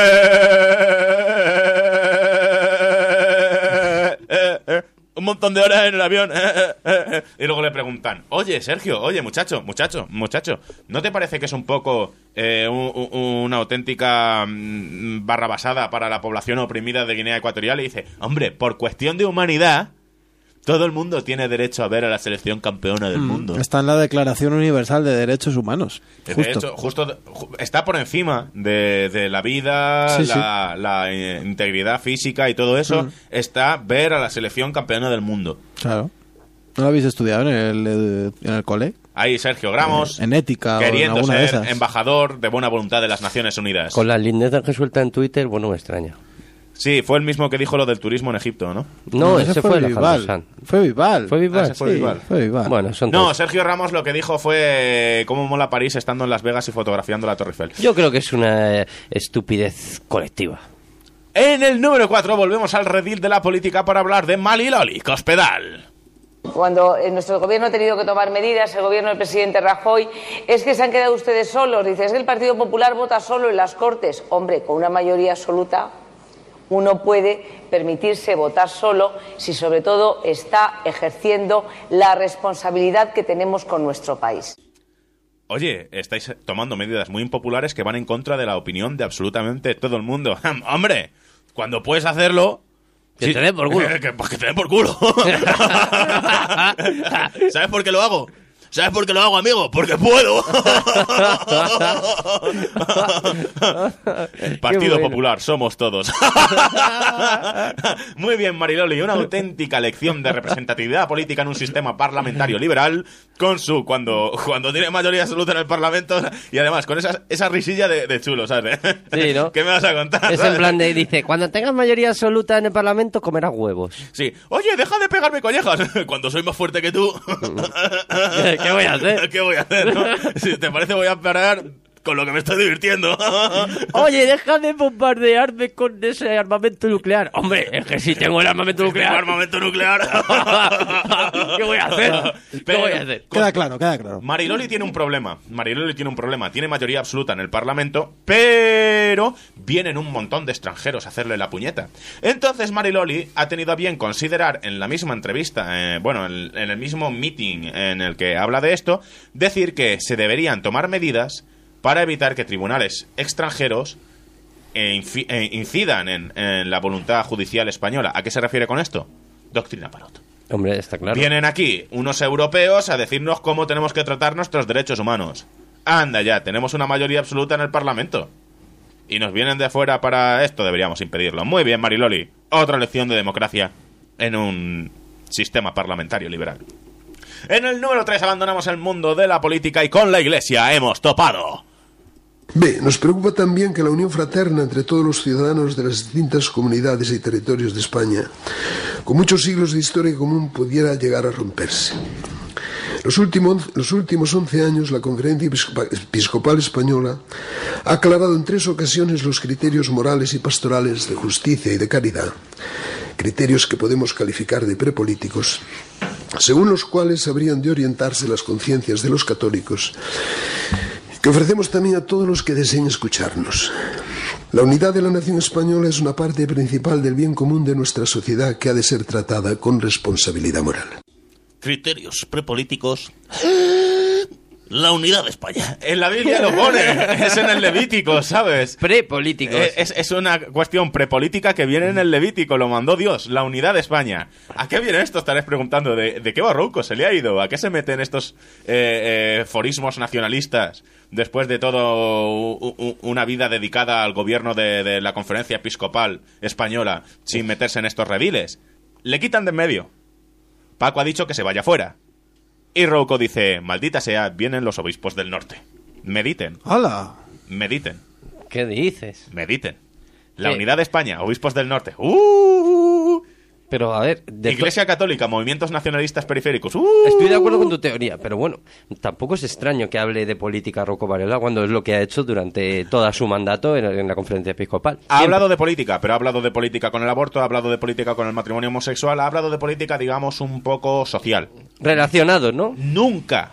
Un montón de horas en el avión. Y luego le preguntan, oye, Sergio, oye, muchacho, ¿no te parece que es un poco una auténtica barrabasada para la población oprimida de Guinea Ecuatorial? Y dice, hombre, por cuestión de humanidad, todo el mundo tiene derecho a ver a la selección campeona del mundo. Está en la Declaración Universal de Derechos Humanos. De hecho, justo está por encima de la vida, Sí, la integridad física y todo eso. Está ver a la selección campeona del mundo. Claro. ¿No lo habéis estudiado en el cole? Ahí Sergio Gramos, En ética o en queriendo alguna de ser esas. embajador de buena voluntad de las Naciones Unidas. Con las lindetas que suelta en Twitter, bueno, me extraña. Sí, fue el mismo que dijo lo del turismo en Egipto, ¿no? No, ese fue el Vival. San. Fue Vival. ¿Fue Vival? Ah, ese fue Vival. Fue Vival. Bueno, son No, todos. Sergio Ramos lo que dijo fue cómo mola París estando en Las Vegas y fotografiando la Torre Eiffel. Yo creo que es una estupidez colectiva. En el número 4 volvemos al redil de la política para hablar de Maliloli, Cospedal. Cuando nuestro gobierno ha tenido que tomar medidas, el gobierno del presidente Rajoy, es que se han quedado ustedes solos. Dice, es que el Partido Popular vota solo en las Cortes. Hombre, con una mayoría absoluta uno puede permitirse votar solo si sobre todo está ejerciendo la responsabilidad que tenemos con nuestro país. Oye, estáis tomando medidas muy impopulares que van en contra de la opinión de absolutamente todo el mundo. ¡Hombre! Cuando puedes hacerlo... Que te den por culo. Que te den por culo. ¿Sabes por qué lo hago? ¿Sabes por qué lo hago, amigo? Porque puedo. Partido bueno. Popular, somos todos. Muy bien, Mariloli, una auténtica lección de representatividad política en un sistema parlamentario liberal con su cuando tiene mayoría absoluta en el Parlamento y además con esa risilla de chulo, ¿sabes? Sí, ¿no? ¿Qué me vas a contar? Es ¿sabes? en plan de, dice, cuando tengas mayoría absoluta en el Parlamento comerás huevos. Sí. Oye, deja de pegarme collejas. Cuando soy más fuerte que tú. ¿Qué voy a hacer? ¿Qué voy a hacer? ¿No? Si te parece voy a parar con lo que me estoy divirtiendo. Oye, deja de bombardearme con ese armamento nuclear. Hombre, es que si tengo el armamento Tengo nuclear... armamento nuclear. ¿Qué voy a hacer? ¿Qué voy a hacer? Queda claro. Mariloli tiene un problema. Tiene mayoría absoluta en el Parlamento, pero vienen un montón de extranjeros a hacerle la puñeta. Entonces Mariloli ha tenido a bien considerar en la misma entrevista, en el mismo meeting en el que habla de esto, decir que se deberían tomar medidas para evitar que tribunales extranjeros incidan en la voluntad judicial española. ¿A qué se refiere con esto? Doctrina Parot. Hombre, está claro. Vienen aquí unos europeos a decirnos cómo tenemos que tratar nuestros derechos humanos. Anda ya, tenemos una mayoría absoluta en el Parlamento. Y nos vienen de fuera para esto, deberíamos impedirlo. Muy bien, Mariloli. Otra lección de democracia en un sistema parlamentario liberal. En el número 3 abandonamos el mundo de la política y con la Iglesia hemos topado. Bé, nos preocupa también que la unión fraterna entre todos los ciudadanos de las distintas comunidades y territorios de España, con muchos siglos de historia común, pudiera llegar a romperse. Los últimos 11 años, la Conferencia Episcopal Española ha aclarado en 3 ocasiones los criterios morales y pastorales de justicia y de caridad, criterios que podemos calificar de prepolíticos, según los cuales habrían de orientarse las conciencias de los católicos, que ofrecemos también a todos los que deseen escucharnos. La unidad de la nación española es una parte principal del bien común de nuestra sociedad que ha de ser tratada con responsabilidad moral. Criterios prepolíticos. La unidad de España. En la Biblia lo pone. Es en el Levítico, ¿sabes? Prepolíticos. Es una cuestión prepolítica que viene en el Levítico. Lo mandó Dios. La unidad de España. ¿A qué viene esto? Estaréis preguntando. ¿De qué barroco se le ha ido? ¿A qué se meten estos forismos nacionalistas después de todo una vida dedicada al gobierno de la Conferencia Episcopal Española sin meterse en estos reviles? Le quitan de en medio. Paco ha dicho que se vaya fuera. Y Rouco dice, maldita sea, vienen los obispos del norte. Mediten. ¡Hala! Mediten. ¿Qué dices? Mediten. La ¿Qué? unidad de España, obispos del norte. Pero a ver... Iglesia Católica, movimientos nacionalistas periféricos. Estoy de acuerdo con tu teoría, pero bueno, tampoco es extraño que hable de política Rouco Varela cuando es lo que ha hecho durante todo su mandato en la Conferencia Episcopal. Ha hablado de política, pero ha hablado de política con el aborto, ha hablado de política con el matrimonio homosexual, ha hablado de política, digamos, un poco social. Relacionados, ¿no? Nunca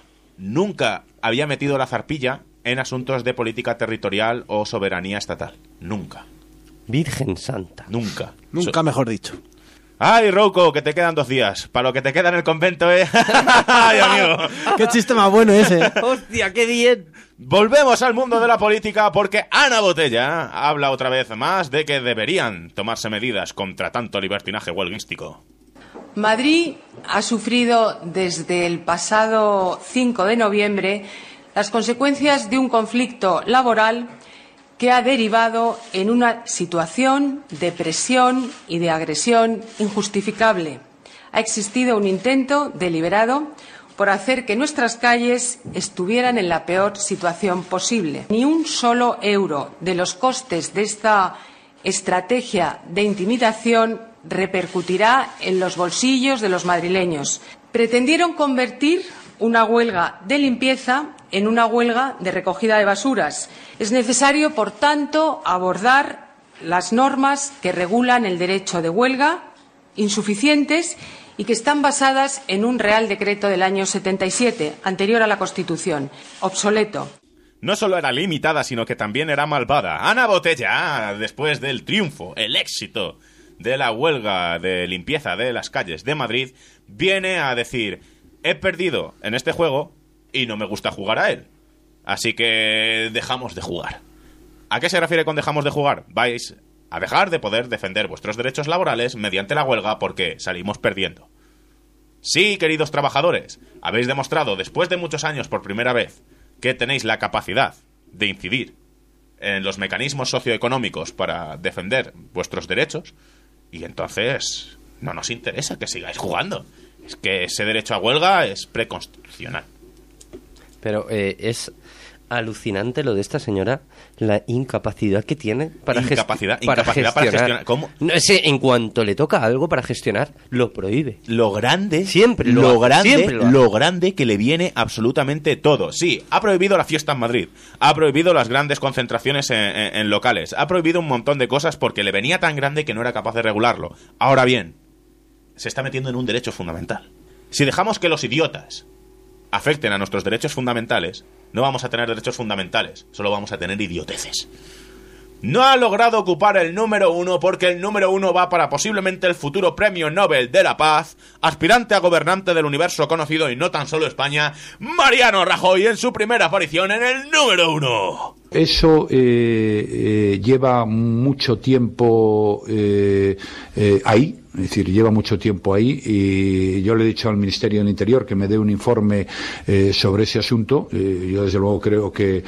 había metido la zarpilla en asuntos de política territorial o soberanía estatal. Nunca. Virgen Santa. Nunca. Nunca mejor dicho. ¡Ay, Rouco, que te quedan 2 días! Para lo que te queda en el convento, ¿eh? ¡Ay, amigo! ¡Qué chiste más bueno ese! ¡Hostia, qué bien! Volvemos al mundo de la política porque Ana Botella habla otra vez más de que deberían tomarse medidas contra tanto libertinaje huelguístico. Madrid ha sufrido desde el pasado 5 de noviembre las consecuencias de un conflicto laboral que ha derivado en una situación de presión y de agresión injustificable. Ha existido un intento deliberado por hacer que nuestras calles estuvieran en la peor situación posible. Ni un solo euro de los costes de esta estrategia de intimidación repercutirá en los bolsillos de los madrileños. Pretendieron convertir una huelga de limpieza en una huelga de recogida de basuras. Es necesario, por tanto, abordar las normas que regulan el derecho de huelga, insuficientes y que están basadas en un Real Decreto del año 77, anterior a la Constitución, obsoleto. No solo era limitada, sino que también era malvada. Ana Botella, después del triunfo, el éxito de la huelga de limpieza de las calles de Madrid, viene a decir: he perdido en este juego y no me gusta jugar a él. Así que dejamos de jugar. ¿A qué se refiere con dejamos de jugar? Vais a dejar de poder defender vuestros derechos laborales mediante la huelga porque salimos perdiendo. Sí, queridos trabajadores, habéis demostrado después de muchos años por primera vez que tenéis la capacidad de incidir en los mecanismos socioeconómicos para defender vuestros derechos, y entonces no nos interesa que sigáis jugando. Es que ese derecho a huelga es preconstitucional. Pero es alucinante lo de esta señora, la incapacidad que tiene para Incapacidad para gestionar. ¿Cómo? No sé, en cuanto le toca algo para gestionar, lo prohíbe. Lo grande, Siempre lo hace. grande que le viene absolutamente todo. Sí, ha prohibido la fiesta en Madrid, ha prohibido las grandes concentraciones en locales, ha prohibido un montón de cosas porque le venía tan grande que no era capaz de regularlo. Ahora bien, se está metiendo en un derecho fundamental. Si dejamos que los idiotas afecten a nuestros derechos fundamentales, no vamos a tener derechos fundamentales, solo vamos a tener idioteces. No ha logrado ocupar el número 1 porque el número 1 va para posiblemente el futuro Premio Nobel de la Paz, aspirante a gobernante del universo conocido y no tan solo España, Mariano Rajoy, en su primera aparición en el número 1. Eso lleva mucho tiempo ahí. Es decir, lleva mucho tiempo ahí y yo le he dicho al Ministerio del Interior que me dé un informe sobre ese asunto. Yo desde luego creo que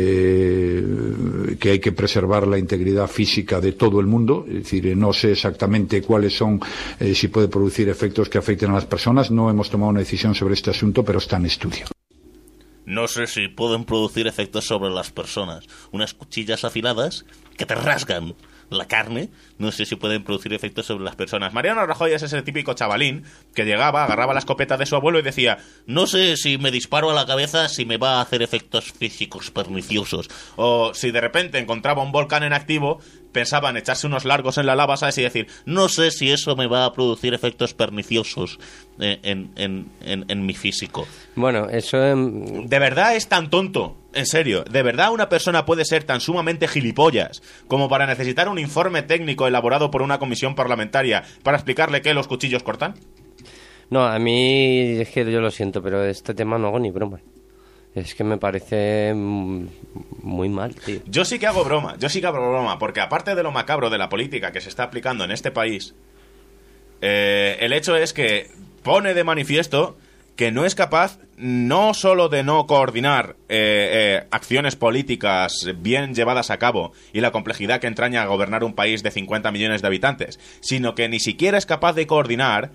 hay que preservar la integridad física de todo el mundo. Es decir, no sé exactamente cuáles son, si puede producir efectos que afecten a las personas. No hemos tomado una decisión sobre este asunto, pero está en estudio. No sé si pueden producir efectos sobre las personas. Unas cuchillas afiladas que te rasgan la carne, no sé si pueden producir efectos sobre las personas. Mariano Rajoy es ese típico chavalín que llegaba, agarraba la escopeta de su abuelo y decía: no sé si me disparo a la cabeza si me va a hacer efectos físicos perniciosos. O si de repente encontraba un volcán en activo, pensaba en echarse unos largos en la lava, ¿sabes? Y decir: no sé si eso me va a producir efectos perniciosos en mi físico. Bueno, eso... ¿De verdad es tan tonto? En serio, ¿de verdad una persona puede ser tan sumamente gilipollas como para necesitar un informe técnico elaborado por una comisión parlamentaria para explicarle que los cuchillos cortan? No, a mí es que yo lo siento, pero este tema no hago ni broma. Es que me parece muy mal, tío. Yo sí que hago broma, porque aparte de lo macabro de la política que se está aplicando en este país, el hecho es que pone de manifiesto que no es capaz no solo de no coordinar acciones políticas bien llevadas a cabo y la complejidad que entraña gobernar un país de 50 millones de habitantes, sino que ni siquiera es capaz de coordinar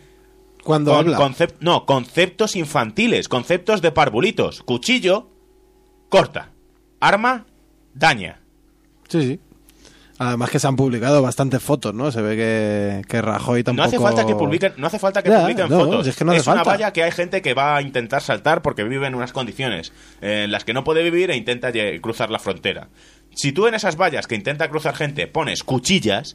conceptos infantiles, conceptos de parvulitos. Cuchillo, corta. Arma, daña. Sí, sí. Además que se han publicado bastantes fotos, ¿no? Se ve que Rajoy tampoco... No hace falta que publiquen fotos. Es que no hace una falta. valla que hay gente que va a intentar saltar porque vive en unas condiciones en las que no puede vivir e intenta cruzar la frontera. Si tú en esas vallas que intenta cruzar gente pones cuchillas,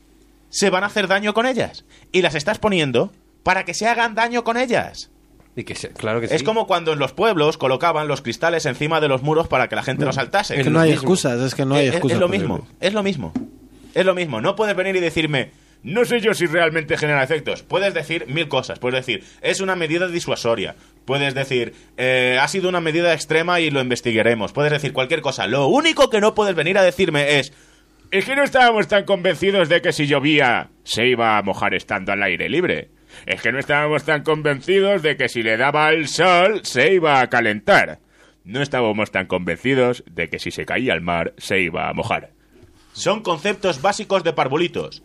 se van a hacer daño con ellas. Y las estás poniendo para que se hagan daño con ellas. Y claro que sí. Es como cuando en los pueblos colocaban los cristales encima de los muros para que la gente no saltase. Es que no hay excusas, es que no hay excusas. Es lo mismo. No puedes venir y decirme: no sé yo si realmente genera efectos. Puedes decir mil cosas. Puedes decir: es una medida disuasoria. Puedes decir: ha sido una medida extrema y lo investigaremos. Puedes decir cualquier cosa. Lo único que no puedes venir a decirme es que no estábamos tan convencidos de que si llovía se iba a mojar estando al aire libre. Es que no estábamos tan convencidos de que si le daba el sol se iba a calentar. No estábamos tan convencidos de que si se caía al mar se iba a mojar. Son conceptos básicos de parvulitos.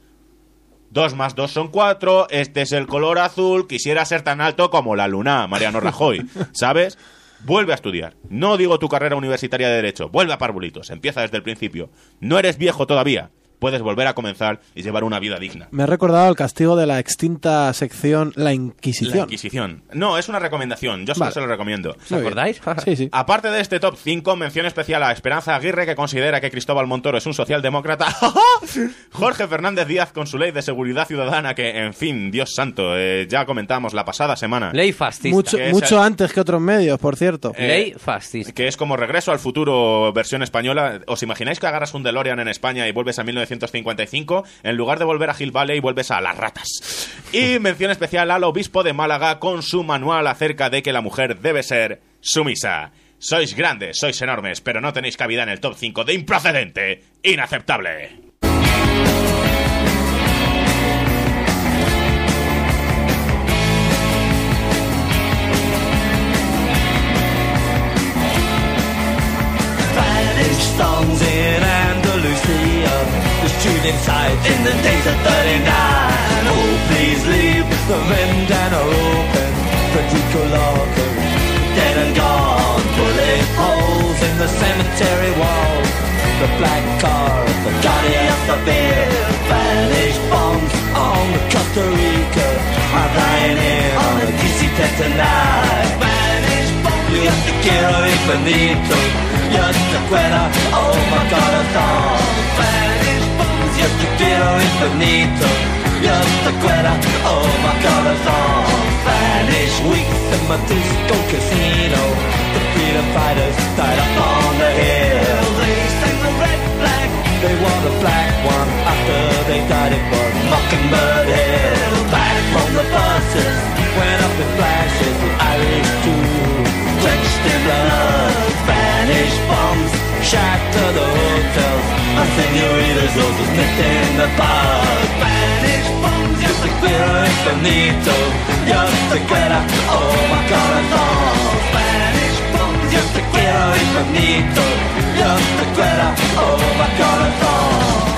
2 más 2 son 4, este es el color azul, quisiera ser tan alto como la luna, Mariano Rajoy, ¿sabes? Vuelve a estudiar. No digo tu carrera universitaria de Derecho, vuelve a parvulitos, empieza desde el principio. No eres viejo todavía. Puedes volver a comenzar y llevar una vida digna. Me he recordado el castigo de la extinta sección La Inquisición. La Inquisición. No, es una recomendación. Yo solo se lo recomiendo. ¿Os acordáis? Sí, sí. Aparte de este top 5, mención especial a Esperanza Aguirre, que considera que Cristóbal Montoro es un socialdemócrata. Jorge Fernández Díaz con su ley de seguridad ciudadana, que, en fin, Dios santo, ya comentamos la pasada semana. Ley fascista. Mucho antes que otros medios, por cierto. Ley fascista. Que es como Regreso al Futuro versión española. ¿Os imagináis que agarras un DeLorean en España y vuelves a 1955? En lugar de volver a Hill Valley, vuelves a las ratas. Y mención especial al obispo de Málaga con su manual acerca de que la mujer debe ser sumisa. Sois grandes, sois enormes, pero no tenéis cabida en el top 5 de improcedente, inaceptable. living inside in the days of 39. Oh, please leave the vendana open, Federico Larkin, dead and gone. Bullet holes in the cemetery wall, the black car, the guardian of the beer, Spanish bombs on the Costa Rica, I'm lying in on a DC-10 tonight. Spanish bombs, yo te quiero infinito, yo te quiero, oh my corazón. Spanish bombs, yo te quiero infinito, yo te quiero, oh my corazón. Spanish weeks in my disco casino, the freedom fighters died up on the hill. They sang the red flag, they wore the black one after they died it was Mockingbird Hill. Back from the buses, went up in flashes, the Irish too, drenched in blood. Spanish bombs shattered the hotels, a señoritas those who met in the bar. Spanish bombs, yo te quiero infinito, yo te quiero, oh my corazón. Spanish bombs, yo te quiero infinito, yo te quiero, oh my corazón.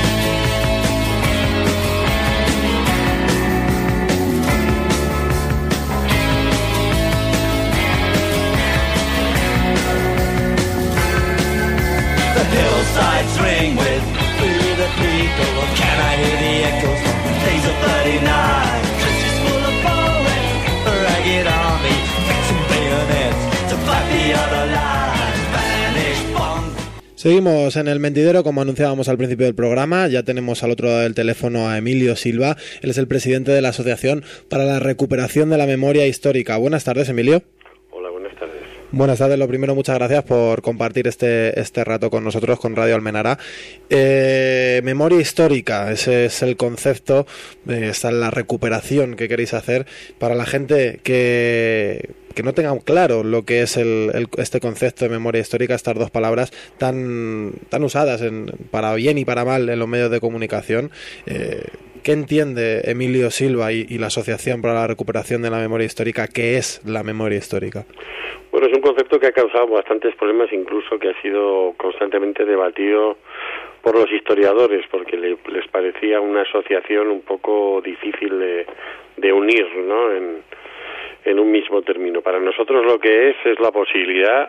The hillsides ring with through the people. Can I hear the echoes from days of 39? Trenches full of bullets, a ragged army, fixing bayonets to fight the other line. Spanish bombs. Seguimos en el mentidero, como anunciábamos al principio del programa. Ya tenemos al otro lado del teléfono a Emilio Silva. Él es el presidente de la Asociación para la Recuperación de la Memoria Histórica. Buenas tardes, Emilio. Buenas tardes. Lo primero, muchas gracias por compartir este rato con nosotros, con Radio Almenara. Memoria histórica, ese es el concepto, está la recuperación que queréis hacer para la gente que no tenga claro lo que es este concepto de memoria histórica, estas dos palabras tan usadas para bien y para mal en los medios de comunicación. ¿Qué entiende Emilio Silva y la Asociación para la Recuperación de la Memoria Histórica? ¿Qué es la memoria histórica? Bueno, es un concepto que ha causado bastantes problemas, incluso que ha sido constantemente debatido por los historiadores, porque les parecía una asociación un poco difícil de unir, ¿no?, en un mismo término. Para nosotros lo que es la posibilidad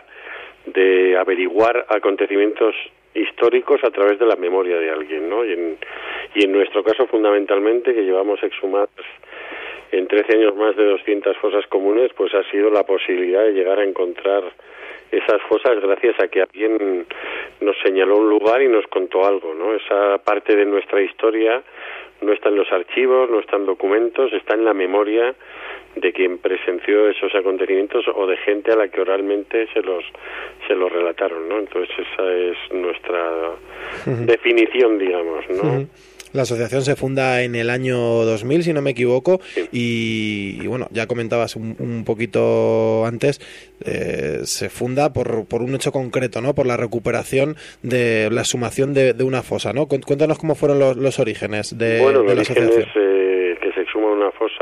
de averiguar acontecimientos históricos a través de la memoria de alguien, ¿no? Y en nuestro caso, fundamentalmente, que llevamos exhumadas en 13 años más de 200 fosas comunes, pues ha sido la posibilidad de llegar a encontrar esas fosas gracias a que alguien nos señaló un lugar y nos contó algo, ¿no? Esa parte de nuestra historia no está en los archivos, no está en documentos, está en la memoria de quien presenció esos acontecimientos o de gente a la que oralmente se los relataron, ¿no? Entonces esa es nuestra definición, digamos, ¿no? La asociación se funda en el año 2000, si no me equivoco, y bueno, ya comentabas un poquito antes, se funda por un hecho concreto, ¿no? Por la recuperación de la exhumación de una fosa, ¿no? Cuéntanos cómo fueron los orígenes de la asociación. Bueno, el origen es que se exhuma una fosa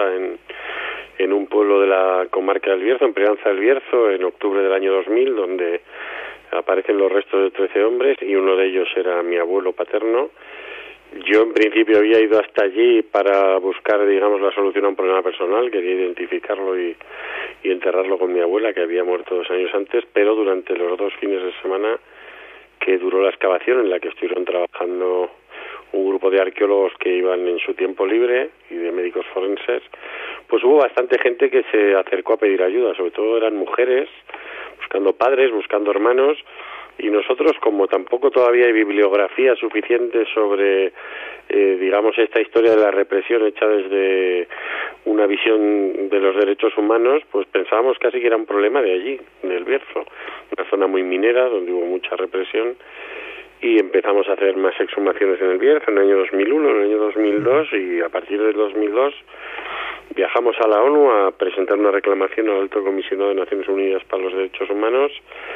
en un pueblo de la comarca del Bierzo, en Prianza del Bierzo, en octubre del año 2000, donde aparecen los restos de 13 hombres, y uno de ellos era mi abuelo paterno. Yo en principio había ido hasta allí para buscar, digamos, la solución a un problema personal, quería identificarlo y enterrarlo con mi abuela, que había muerto 2 años antes, pero durante los 2 fines de semana que duró la excavación, en la que estuvieron trabajando un grupo de arqueólogos que iban en su tiempo libre y de médicos forenses, pues hubo bastante gente que se acercó a pedir ayuda, sobre todo eran mujeres, buscando padres, buscando hermanos. Y nosotros, como tampoco todavía hay bibliografía suficiente sobre, digamos, esta historia de la represión hecha desde una visión de los derechos humanos, pues pensábamos casi que era un problema de allí, del Bierzo, una zona muy minera donde hubo mucha represión, y empezamos a hacer más exhumaciones en el Bierzo en el año 2001, en el año 2002, y a partir del 2002 viajamos a la ONU a presentar una reclamación al Alto Comisionado de Naciones Unidas para los Derechos Humanos.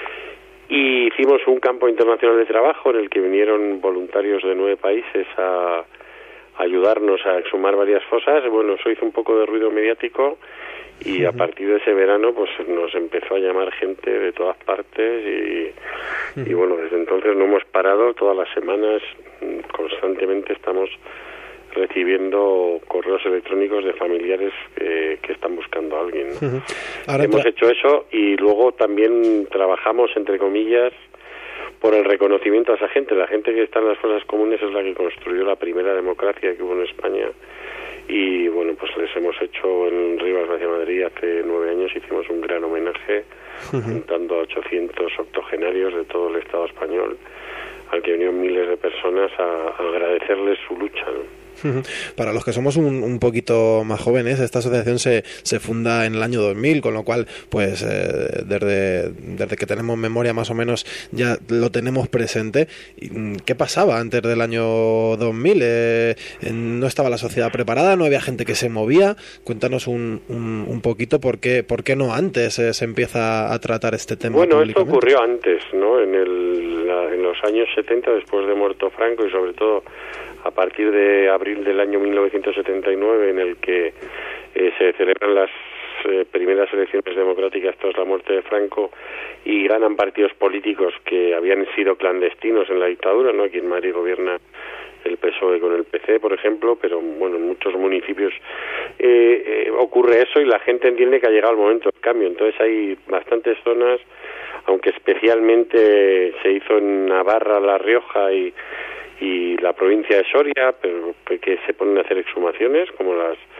Y hicimos un campo internacional de trabajo en el que vinieron voluntarios de 9 países a ayudarnos a exhumar varias fosas. Bueno, eso hizo un poco de ruido mediático y a partir de ese verano pues nos empezó a llamar gente de todas partes Y bueno, desde entonces no hemos parado, todas las semanas constantemente estamos recibiendo correos electrónicos de familiares que están buscando a alguien, ¿no? Hemos hecho eso y luego también trabajamos, entre comillas, por el reconocimiento a esa gente. La gente que está en las fosas comunes es la que construyó la primera democracia que hubo en España. Y bueno, pues les hemos hecho en Rivas hacia Madrid hace 9 años, hicimos un gran homenaje juntando a 800 octogenarios de todo el Estado español, al que vinieron miles de personas a agradecerles su lucha, ¿no? Para los que somos un poquito más jóvenes, esta asociación se funda en el año 2000, con lo cual, pues desde que tenemos memoria más o menos ya lo tenemos presente. ¿Qué pasaba antes del año 2000? ¿No estaba la sociedad preparada? ¿No había gente que se movía? Cuéntanos un poquito por qué no antes se empieza a tratar este tema. Bueno, esto ocurrió antes, ¿no? En los años 70, después de muerto Franco, y sobre todo a partir de abril del año 1979, en el que se celebran las primeras elecciones democráticas tras la muerte de Franco y ganan partidos políticos que habían sido clandestinos en la dictadura, ¿no? Aquí en Madrid gobierna el PSOE con el PC, por ejemplo, pero bueno, en muchos municipios ocurre eso y la gente entiende que ha llegado el momento del cambio. Entonces hay bastantes zonas, aunque especialmente se hizo en Navarra, La Rioja y la provincia de Soria, pero que se ponen a hacer exhumaciones como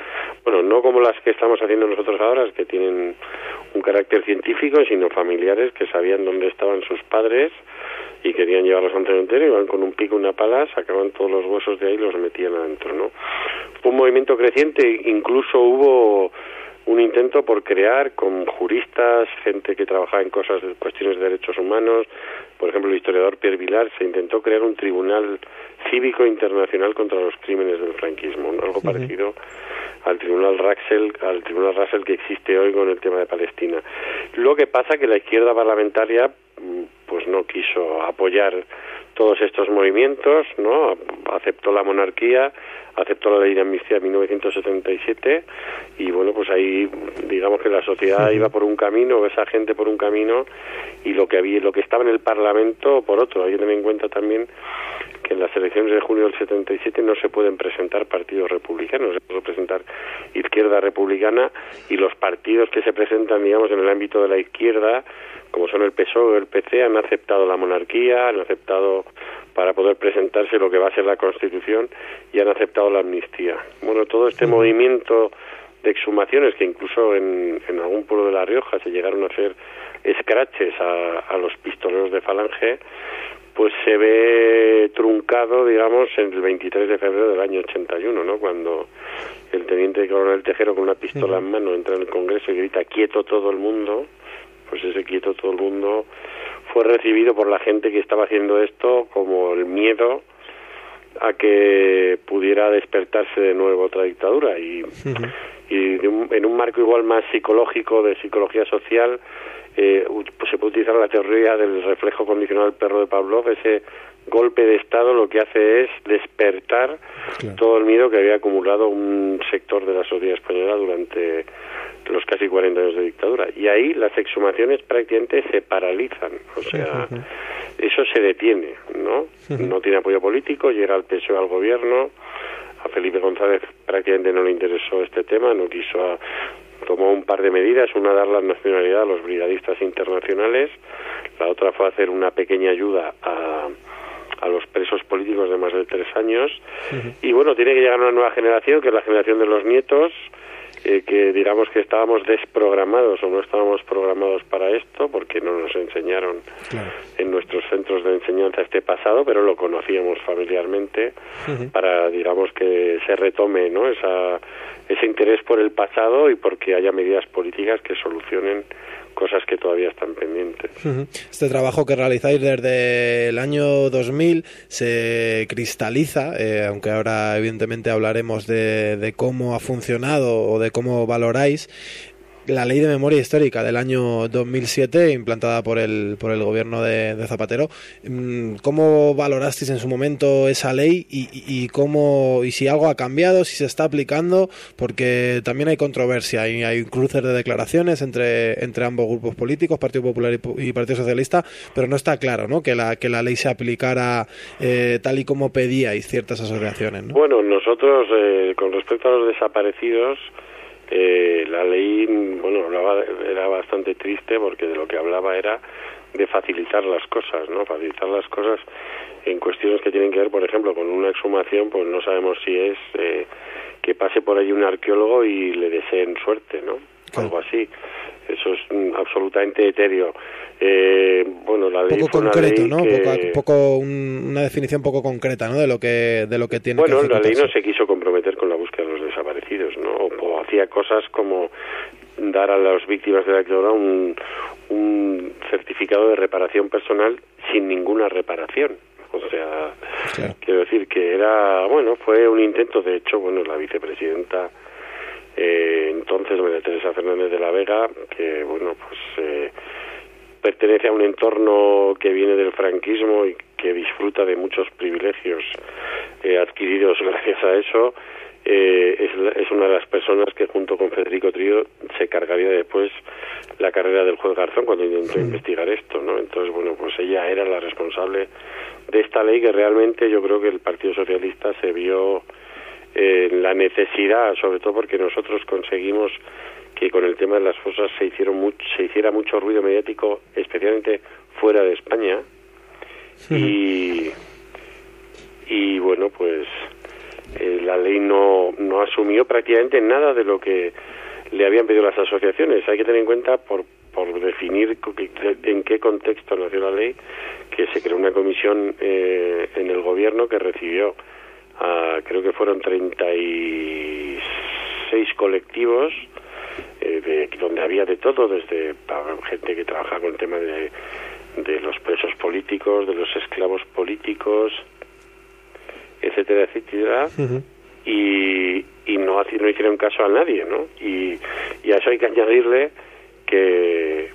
no como las que estamos haciendo nosotros ahora, que tienen un carácter científico, sino familiares que sabían dónde estaban sus padres y querían llevarlos a un cementerio, iban con un pico y una pala, sacaban todos los huesos de ahí y los metían adentro, ¿no? Fue un movimiento creciente, incluso hubo un intento por crear con juristas, gente que trabajaba en cuestiones de derechos humanos. Por ejemplo, el historiador Pierre Vilar se intentó crear un tribunal cívico internacional contra los crímenes del franquismo, ¿no? Algo parecido al tribunal Russell que existe hoy con el tema de Palestina. Lo que pasa que la izquierda parlamentaria pues no quiso apoyar todos estos movimientos, ¿no? Aceptó la monarquía, aceptó la ley de amnistía de 1977 y bueno, pues ahí digamos que la sociedad iba por un camino, esa gente por un camino y lo que estaba en el Parlamento por otro. Hay que tener en cuenta también que en las elecciones de junio del 77 no se pueden presentar partidos republicanos, se puede presentar izquierda republicana y los partidos que se presentan, digamos, en el ámbito de la izquierda, como son el PSOE o el PC, han aceptado la monarquía, han aceptado para poder presentarse lo que va a ser la Constitución y han aceptado la amnistía. Bueno, todo este movimiento de exhumaciones, que incluso en algún pueblo de La Rioja se llegaron a hacer escraches a los pistoleros de Falange, pues se ve truncado, digamos, en el 23 de febrero del año 81, ¿no? Cuando el teniente coronel Tejero con una pistola en mano entra en el Congreso y grita "quieto todo el mundo", pues ese "quieto todo el mundo" fue recibido por la gente que estaba haciendo esto como el miedo a que pudiera despertarse de nuevo otra dictadura y en un marco igual más psicológico, de psicología social, pues se puede utilizar la teoría del reflejo condicional del perro de Pavlov. Ese golpe de Estado lo que hace es despertar todo el miedo que había acumulado un sector de la sociedad española durante los casi 40 años de dictadura. Y ahí las exhumaciones prácticamente se paralizan, o sea, eso se detiene, ¿no? No tiene apoyo político, llega el PSOE al gobierno, a Felipe González prácticamente no le interesó este tema, no quiso, tomó un par de medidas, una dar la nacionalidad a los brigadistas internacionales, la otra fue hacer una pequeña ayuda a los presos políticos de más de 3 años, y bueno, tiene que llegar una nueva generación, que es la generación de los nietos, que digamos que estábamos desprogramados o no estábamos programados para esto porque no nos enseñaron en nuestros centros de enseñanza este pasado, pero lo conocíamos familiarmente, para digamos que se retome, ¿no? ese interés por el pasado y porque haya medidas políticas que solucionen cosas que todavía están pendientes. Este trabajo que realizáis desde el año 2000 se cristaliza, aunque ahora evidentemente hablaremos de cómo ha funcionado o de cómo valoráis. la Ley de Memoria Histórica del año 2007, implantada por el gobierno de Zapatero. ¿Cómo valorasteis en su momento esa ley y si algo ha cambiado, si se está aplicando? Porque también hay controversia y hay cruces de declaraciones entre ambos grupos políticos, Partido Popular y Partido Socialista, pero no está claro, ¿no?, que la ley se aplicara tal y como pedíais ciertas asociaciones, ¿no? Bueno, nosotros, con respecto a los desaparecidos, la ley, era bastante triste, porque de lo que hablaba era de facilitar las cosas, ¿no? Facilitar las cosas en cuestiones que tienen que ver, por ejemplo, con una exhumación, pues no sabemos si es que pase por ahí un arqueólogo y le deseen suerte, ¿no? Algo así. Eso es absolutamente etéreo. La ley poco concreto, ¿no? Una definición poco concreta, ¿no? De lo que tiene. Bueno, la ley no se quiso comprometer con la búsqueda de los desaparecidos, ¿no? O hacía cosas como dar a las víctimas de la dictadura un certificado de reparación personal sin ninguna reparación. O sea, claro. Quiero decir que fue un intento. De hecho, la vicepresidenta entonces, María Teresa Fernández de la Vega, que pertenece a un entorno que viene del franquismo y que disfruta de muchos privilegios adquiridos gracias a eso, es una de las personas que, junto con Federico Trillo, se cargaría después la carrera del juez Garzón cuando intentó investigar esto, ¿no? Entonces, ella era la responsable de esta ley, que realmente yo creo que el Partido Socialista se vio la necesidad, sobre todo porque nosotros conseguimos que con el tema de las fosas se hiciera mucho ruido mediático, especialmente fuera de España. Y la ley no asumió prácticamente nada de lo que le habían pedido las asociaciones. Hay que tener en cuenta, por definir en qué contexto nació la ley, que se creó una comisión en el gobierno que recibió creo que fueron 36 colectivos, donde había de todo, desde gente que trabajaba con el tema de los presos políticos, de los esclavos políticos, etcétera, etcétera. Y no hicieron caso a nadie, ¿no? Y a eso hay que añadirle que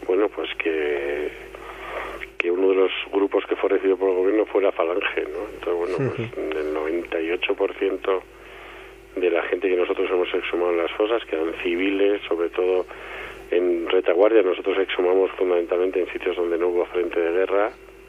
uno de los grupos que fue recibido por el gobierno fue la Falange, ¿no? Entonces, el 98% de la gente que nosotros hemos exhumado en las fosas, que eran civiles, sobre todo en retaguardia. Nosotros exhumamos fundamentalmente en sitios donde no hubo frente de guerra,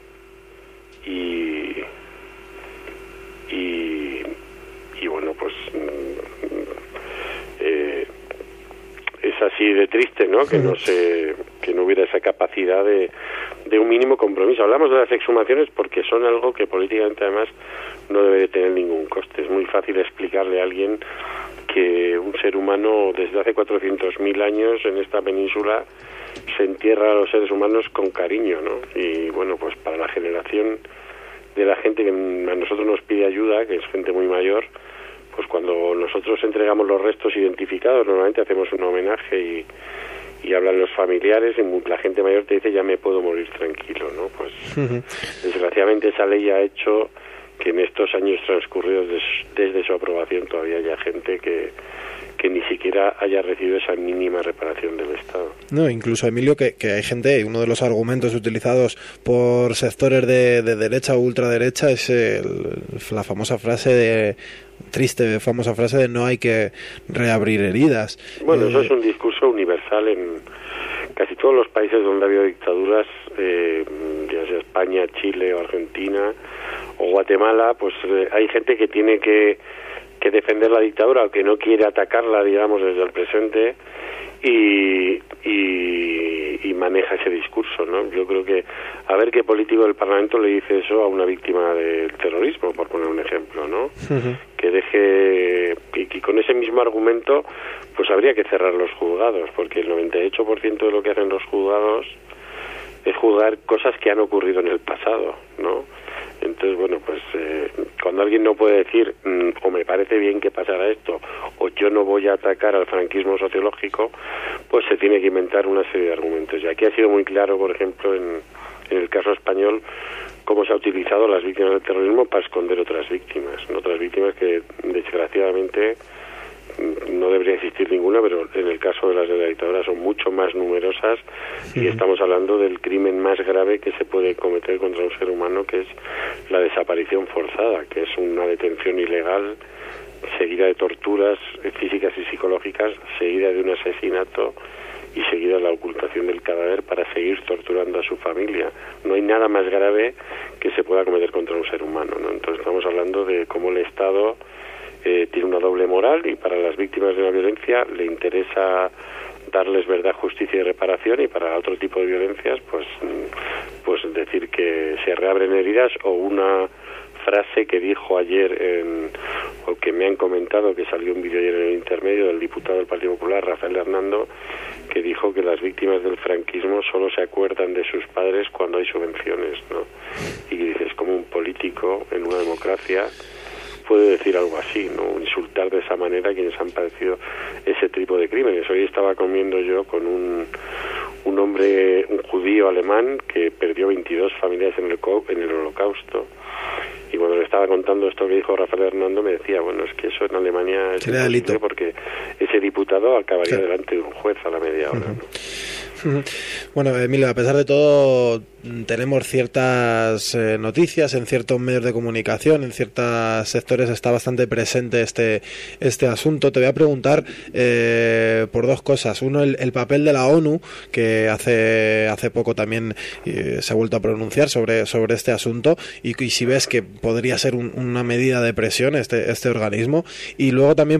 es así de triste, ¿no? Que no hubiera esa capacidad de un mínimo compromiso. Hablamos de las exhumaciones porque son algo que políticamente, además, no debe de tener ningún coste. Es muy fácil explicarle a alguien que un ser humano, desde hace 400.000 años en esta península, se entierra a los seres humanos con cariño, ¿no? Y para la generación de la gente que a nosotros nos pide ayuda, que es gente muy mayor, pues cuando nosotros entregamos los restos identificados, normalmente hacemos un homenaje y hablan los familiares, y la gente mayor te dice: ya me puedo morir tranquilo, ¿no? Pues desgraciadamente esa ley ha hecho que en estos años transcurridos desde su aprobación todavía haya gente que ni siquiera haya recibido esa mínima reparación del Estado. No, incluso, Emilio, que hay gente, uno de los argumentos utilizados por sectores de derecha o ultraderecha es la famosa frase famosa frase de no hay que reabrir heridas. Bueno, eso es un discurso universal en casi todos los países donde ha habido dictaduras, ya sea España, Chile o Argentina o Guatemala, pues hay gente que tiene que defender la dictadura o que no quiere atacarla, digamos, desde el presente, y maneja ese discurso, ¿no? Yo creo que a ver qué político del Parlamento le dice eso a una víctima del terrorismo, por poner un ejemplo, ¿no? Que deje, y con ese mismo argumento, pues habría que cerrar los juzgados, porque el 98% de lo que hacen los juzgados es juzgar cosas que han ocurrido en el pasado, ¿no? Entonces, cuando alguien no puede decir o me parece bien que pasara esto, o yo no voy a atacar al franquismo sociológico, pues se tiene que inventar una serie de argumentos. Y aquí ha sido muy claro, por ejemplo, en el caso español, cómo se ha utilizado las víctimas del terrorismo para esconder otras víctimas que desgraciadamente no debería existir ninguna, pero en el caso de las de la dictadura son mucho más numerosas, y estamos hablando del crimen más grave que se puede cometer contra un ser humano, que es la desaparición forzada, que es una detención ilegal seguida de torturas físicas y psicológicas, seguida de un asesinato y seguida de la ocultación del cadáver para seguir torturando a su familia. No hay nada más grave que se pueda cometer contra un ser humano, ¿no? Entonces estamos hablando de cómo el Estado tiene una doble moral, y para las víctimas de la violencia le interesa darles verdad, justicia y reparación, y para otro tipo de violencias pues decir que se reabren heridas, o una frase que dijo ayer o que me han comentado, que salió un vídeo ayer en el intermedio, del diputado del Partido Popular, Rafael Hernando, que dijo que las víctimas del franquismo solo se acuerdan de sus padres cuando hay subvenciones, ¿no? Y dices, como un político en una democracia puede decir algo así, ¿no? Insultar de esa manera a quienes han padecido ese tipo de crímenes. Hoy estaba comiendo yo con un hombre, un judío alemán, que perdió 22 familiares en el Holocausto, y cuando le estaba contando esto que dijo Rafael Hernando, me decía, bueno, es que eso en Alemania es imposible, porque ese diputado acabaría delante de un juez a la media hora, ¿no? Bueno, Emilio, a pesar de todo, tenemos ciertas noticias en ciertos medios de comunicación, en ciertos sectores está bastante presente este asunto. Te voy a preguntar por dos cosas. Uno, el papel de la ONU, que hace poco también se ha vuelto a pronunciar sobre este asunto, y si ves que podría ser una medida de presión este organismo. Y luego también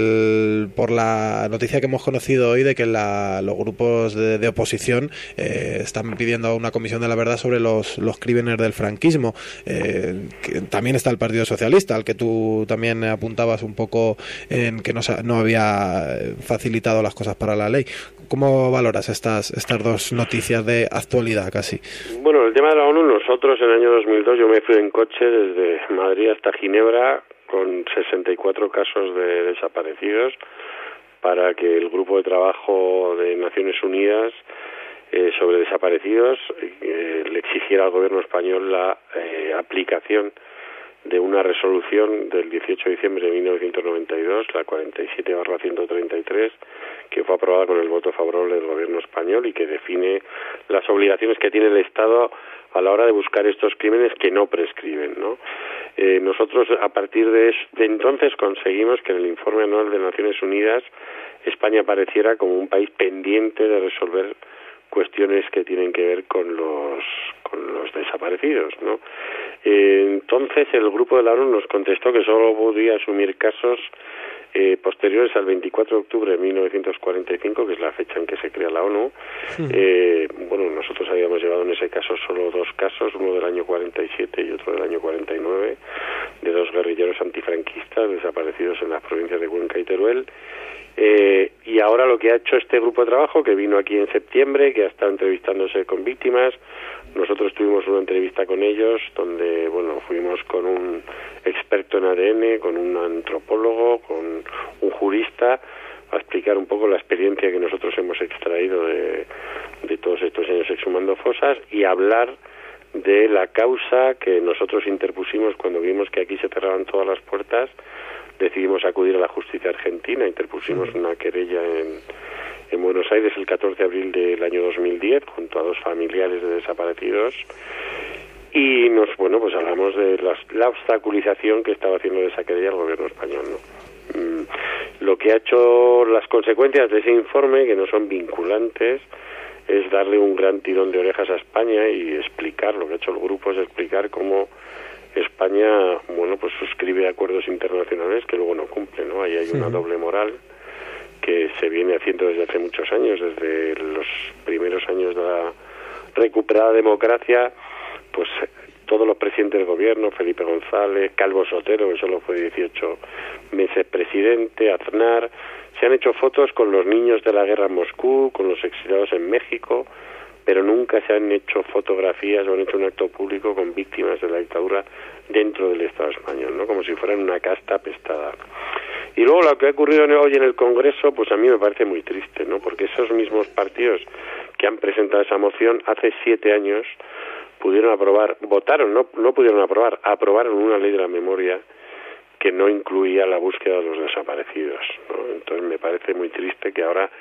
por la noticia que hemos conocido hoy de que los grupos de oposición están pidiendo una comisión de la verdad sobre los crímenes del franquismo. Que también está el Partido Socialista, al que tú también apuntabas un poco en que no había facilitado las cosas para la ley. ¿Cómo valoras estas dos noticias de actualidad casi? Bueno, el tema de la ONU, nosotros en el año 2002 yo me fui en coche desde Madrid hasta Ginebra con 64 casos de desaparecidos, para que el grupo de trabajo de Naciones Unidas sobre desaparecidos le exigiera al gobierno español la aplicación de una resolución del 18 de diciembre de 1992, la 47/133, que fue aprobada con el voto favorable del gobierno español, y que define las obligaciones que tiene el Estado a la hora de buscar estos crímenes que no prescriben, ¿no? Nosotros, a partir de entonces, conseguimos que en el informe anual de Naciones Unidas España apareciera como un país pendiente de resolver cuestiones que tienen que ver con los desaparecidos, ¿no? Entonces el grupo de la ONU nos contestó que solo podía asumir casos posteriores al 24 de octubre de 1945, que es la fecha en que se crea la ONU. Bueno, nosotros habíamos llevado en ese caso solo dos casos, uno del año 47 y otro del año 49, de dos guerrilleros antifranquistas desaparecidos en las provincias de Cuenca y Teruel. Y ahora lo que ha hecho este grupo de trabajo, que vino aquí en septiembre, que ha estado entrevistándose con víctimas, nosotros tuvimos una entrevista con ellos donde, bueno, fuimos con un experto en ADN, con un antropólogo, con un jurista, a explicar un poco la experiencia que nosotros hemos extraído de todos estos años exhumando fosas, y hablar de la causa que nosotros interpusimos cuando vimos que aquí se cerraban todas las puertas. Decidimos acudir a la justicia argentina, interpusimos una querella en Buenos Aires el 14 de abril del año 2010 junto a dos familiares de desaparecidos, y pues hablamos de la obstaculización que estaba haciendo de esa querella el gobierno español, ¿no? Lo que ha hecho, las consecuencias de ese informe, que no son vinculantes, es darle un gran tirón de orejas a España y explicar, lo que ha hecho el grupo es explicar cómo España, pues suscribe acuerdos internacionales que luego no cumple, ¿no? Ahí hay una doble moral que se viene haciendo desde hace muchos años, desde los primeros años de la recuperada democracia. Pues todos los presidentes del gobierno, Felipe González, Calvo Sotero, que solo fue 18 meses presidente, Aznar, se han hecho fotos con los niños de la guerra en Moscú, con los exiliados en México, pero nunca se han hecho fotografías o han hecho un acto público con víctimas de la dictadura dentro del Estado español, ¿no? Como si fueran una casta apestada. Y luego lo que ha ocurrido hoy en el Congreso, pues a mí me parece muy triste, ¿no? Porque esos mismos partidos que han presentado esa moción hace 7 años aprobaron una ley de la memoria que no incluía la búsqueda de los desaparecidos, ¿no? Entonces me parece muy triste que ahora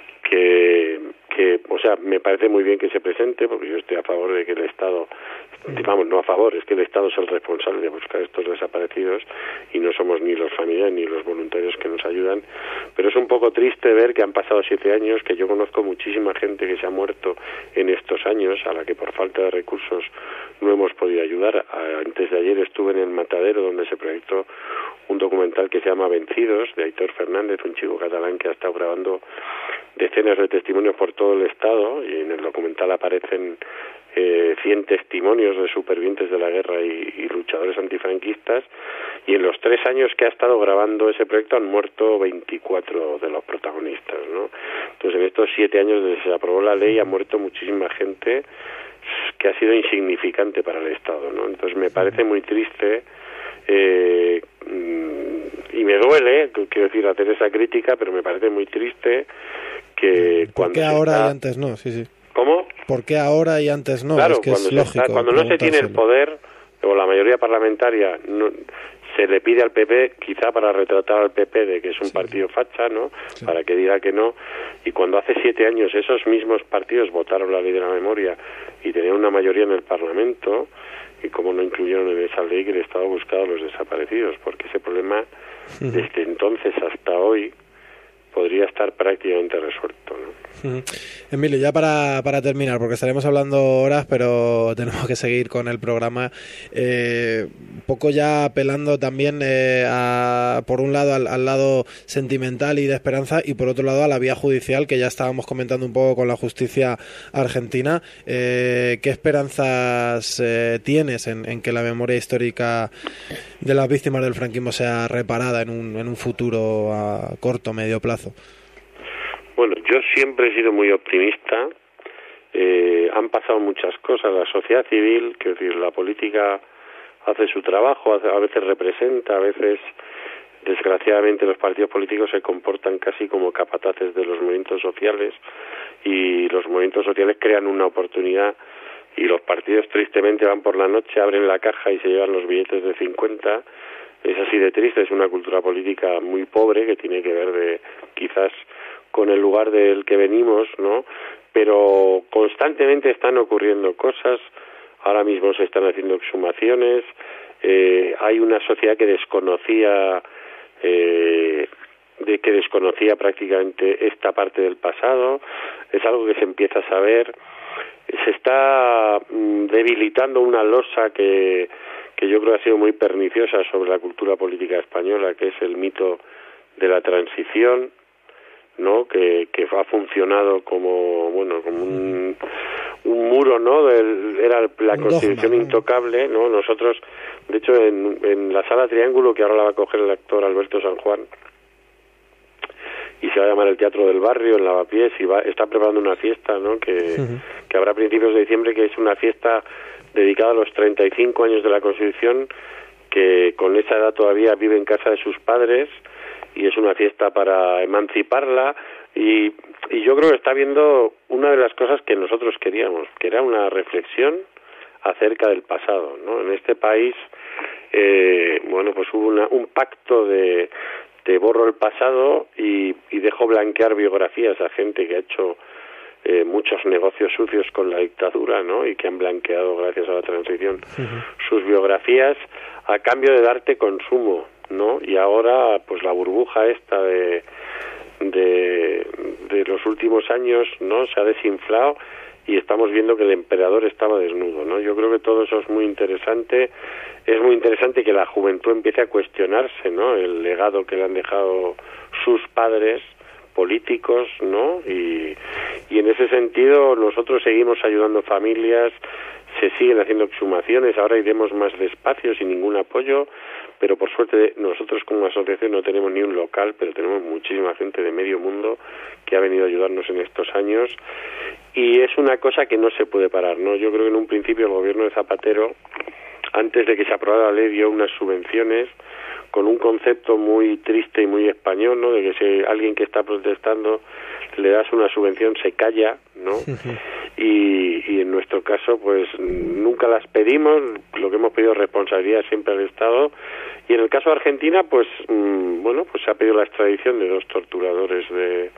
o sea, me parece muy bien que se presente, porque yo estoy a favor de que el Estado, vamos, no a favor, es que el Estado es el responsable de buscar estos desaparecidos y no somos ni los familiares ni los voluntarios que nos ayudan, pero es un poco triste ver que han pasado 7 años, que yo conozco muchísima gente que se ha muerto en estos años, a la que por falta de recursos no hemos podido ayudar. Antes de ayer estuve en el Matadero, donde se proyectó un documental que se llama Vencidos, de Aitor Fernández, un chico catalán que ha estado grabando decenas de testimonios por todo el Estado, y en el documental aparecen 100 testimonios de supervivientes de la guerra y luchadores antifranquistas, y en los 3 años que ha estado grabando ese proyecto han muerto 24 de los protagonistas, ¿no? Entonces, en estos 7 años desde que se aprobó la ley ha muerto muchísima gente que ha sido insignificante para el Estado, ¿no? Entonces me parece muy triste y me duele, quiero decir, hacer esa crítica, pero me parece muy triste que ¿Por qué ahora y antes no? Sí, sí. ¿Cómo? ¿Por qué ahora y antes no? Claro, es que es lógico. Cuando no se tiene el poder, o la mayoría parlamentaria, no, se le pide al PP, quizá para retratar al PP de que es un partido facha, ¿no? Sí. Para que diga que no. Y cuando hace 7 años esos mismos partidos votaron la ley de la memoria y tenían una mayoría en el Parlamento, y cómo no incluyeron en esa ley que el Estado buscaba a los desaparecidos, porque ese problema desde entonces hasta hoy podría estar prácticamente resuelto, ¿no? Emilio, ya para terminar, porque estaremos hablando horas, pero tenemos que seguir con el programa, un poco ya apelando también por un lado al lado sentimental y de esperanza, y por otro lado a la vía judicial, que ya estábamos comentando un poco con la justicia argentina. ¿Qué esperanzas tienes en que la memoria histórica de las víctimas del franquismo sea reparada en un futuro a corto o medio plazo? Bueno, yo siempre he sido muy optimista. Han pasado muchas cosas. La sociedad civil, quiero decir, la política hace su trabajo, a veces representa, a veces, desgraciadamente, los partidos políticos se comportan casi como capataces de los movimientos sociales, y los movimientos sociales crean una oportunidad, y los partidos tristemente van por la noche, abren la caja y se llevan los billetes de 50. Es así de triste, es una cultura política muy pobre que tiene que ver quizás con el lugar del que venimos, ¿no? Pero constantemente están ocurriendo cosas. Ahora mismo se están haciendo exhumaciones. Hay una sociedad que desconocía prácticamente esta parte del pasado. Es algo que se empieza a saber. Se está debilitando una losa que yo creo ha sido muy perniciosa sobre la cultura política española, que es el mito de la transición, ¿no? Que ha funcionado como un muro, ¿no? Era la Constitución intocable, ¿no? Nosotros, de hecho, en la Sala Triángulo, que ahora la va a coger el actor Alberto San Juan, y se va a llamar el Teatro del Barrio, en Lavapiés, y está preparando una fiesta, ¿no? Que habrá a principios de diciembre, que es una fiesta dedicada a los 35 años de la Constitución, que con esa edad todavía vive en casa de sus padres, y es una fiesta para emanciparla, y yo creo que está viendo una de las cosas que nosotros queríamos, que era una reflexión acerca del pasado, ¿no? En este país, pues hubo un pacto de borro el pasado y dejo blanquear biografías a gente que ha hecho muchos negocios sucios con la dictadura, ¿no? Y que han blanqueado, gracias a la transición, sus biografías a cambio de darte consumo, ¿no? Y ahora, pues la burbuja esta de los últimos años, ¿no? Se ha desinflado y estamos viendo que el emperador estaba desnudo, ¿no? Yo creo que todo eso es muy interesante. Es muy interesante que la juventud empiece a cuestionarse, ¿no? El legado que le han dejado sus padres políticos, ¿no? Y en ese sentido nosotros seguimos ayudando familias, se siguen haciendo exhumaciones, ahora iremos más despacio, sin ningún apoyo, pero por suerte nosotros como asociación no tenemos ni un local, pero tenemos muchísima gente de medio mundo que ha venido a ayudarnos en estos años, y es una cosa que no se puede parar, ¿no? Yo creo que en un principio el gobierno de Zapatero, antes de que se aprobara la ley, dio unas subvenciones un concepto muy triste y muy español, ¿no? De que si alguien que está protestando le das una subvención se calla, ¿no? Y en nuestro caso pues nunca las pedimos, lo que hemos pedido es responsabilidad siempre al Estado, y en el caso de Argentina pues bueno, pues se ha pedido la extradición de 2 torturadores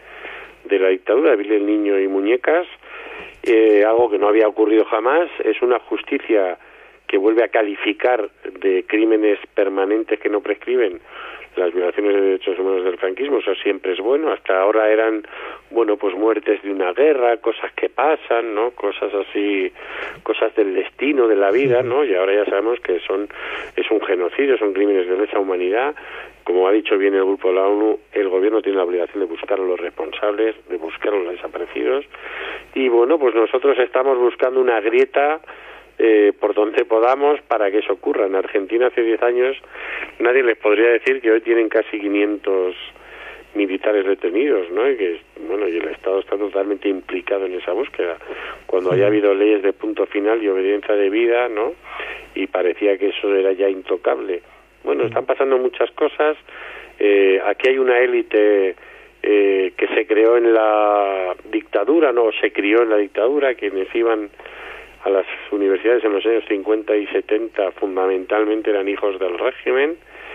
de la dictadura, de Billy el Niño y Muñecas, algo que no había ocurrido jamás. Es una justicia que vuelve a calificar de crímenes permanentes que no prescriben las violaciones de derechos humanos del franquismo. Eso siempre es bueno. Hasta ahora eran, bueno, pues muertes de una guerra, cosas que pasan, ¿no? Cosas así, cosas del destino, de la vida, ¿no? Y ahora ya sabemos que es un genocidio, son crímenes de lesa humanidad. Como ha dicho bien el Grupo de la ONU, el gobierno tiene la obligación de buscar a los responsables, de buscar a los desaparecidos. Y bueno, pues nosotros estamos buscando una grieta por donde podamos para que eso ocurra. En Argentina hace 10 años nadie les podría decir que hoy tienen casi 500 militares detenidos, ¿no? Y que, bueno, y el Estado está totalmente implicado en esa búsqueda. Cuando haya habido leyes de punto final y obediencia debida, ¿no? Y parecía que eso era ya intocable. Bueno, están pasando muchas cosas. Aquí hay una élite que se creó en la dictadura, ¿no? Se crió en la dictadura, quienes iban a las universidades en los años 50 y 70 fundamentalmente eran hijos del régimen.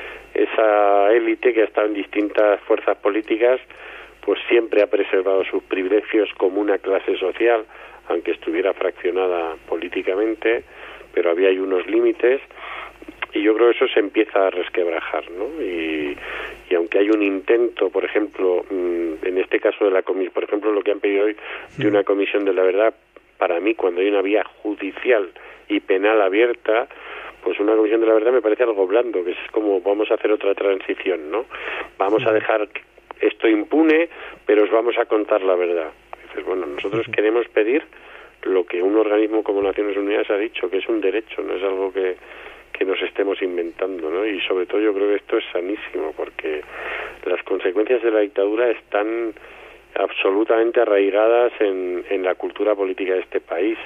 Esa élite que ha estado en distintas fuerzas políticas pues siempre ha preservado sus privilegios como una clase social, aunque estuviera fraccionada políticamente, pero había ahí unos límites, y yo creo que eso se empieza a resquebrajar, ¿no? Y aunque hay un intento, por ejemplo, en este caso de la comisión, por ejemplo, lo que han pedido hoy de una comisión de la verdad, para mí, cuando hay una vía judicial y penal abierta, pues una comisión de la verdad me parece algo blando, que es como vamos a hacer otra transición, ¿no? Vamos a dejar esto impune, pero os vamos a contar la verdad. Dices, bueno, nosotros queremos pedir lo que un organismo como Naciones Unidas ha dicho, que es un derecho, no es algo que nos estemos inventando, ¿no? Y sobre todo yo creo que esto es sanísimo, porque las consecuencias de la dictadura están absolutamente arraigadas en la cultura política de este país,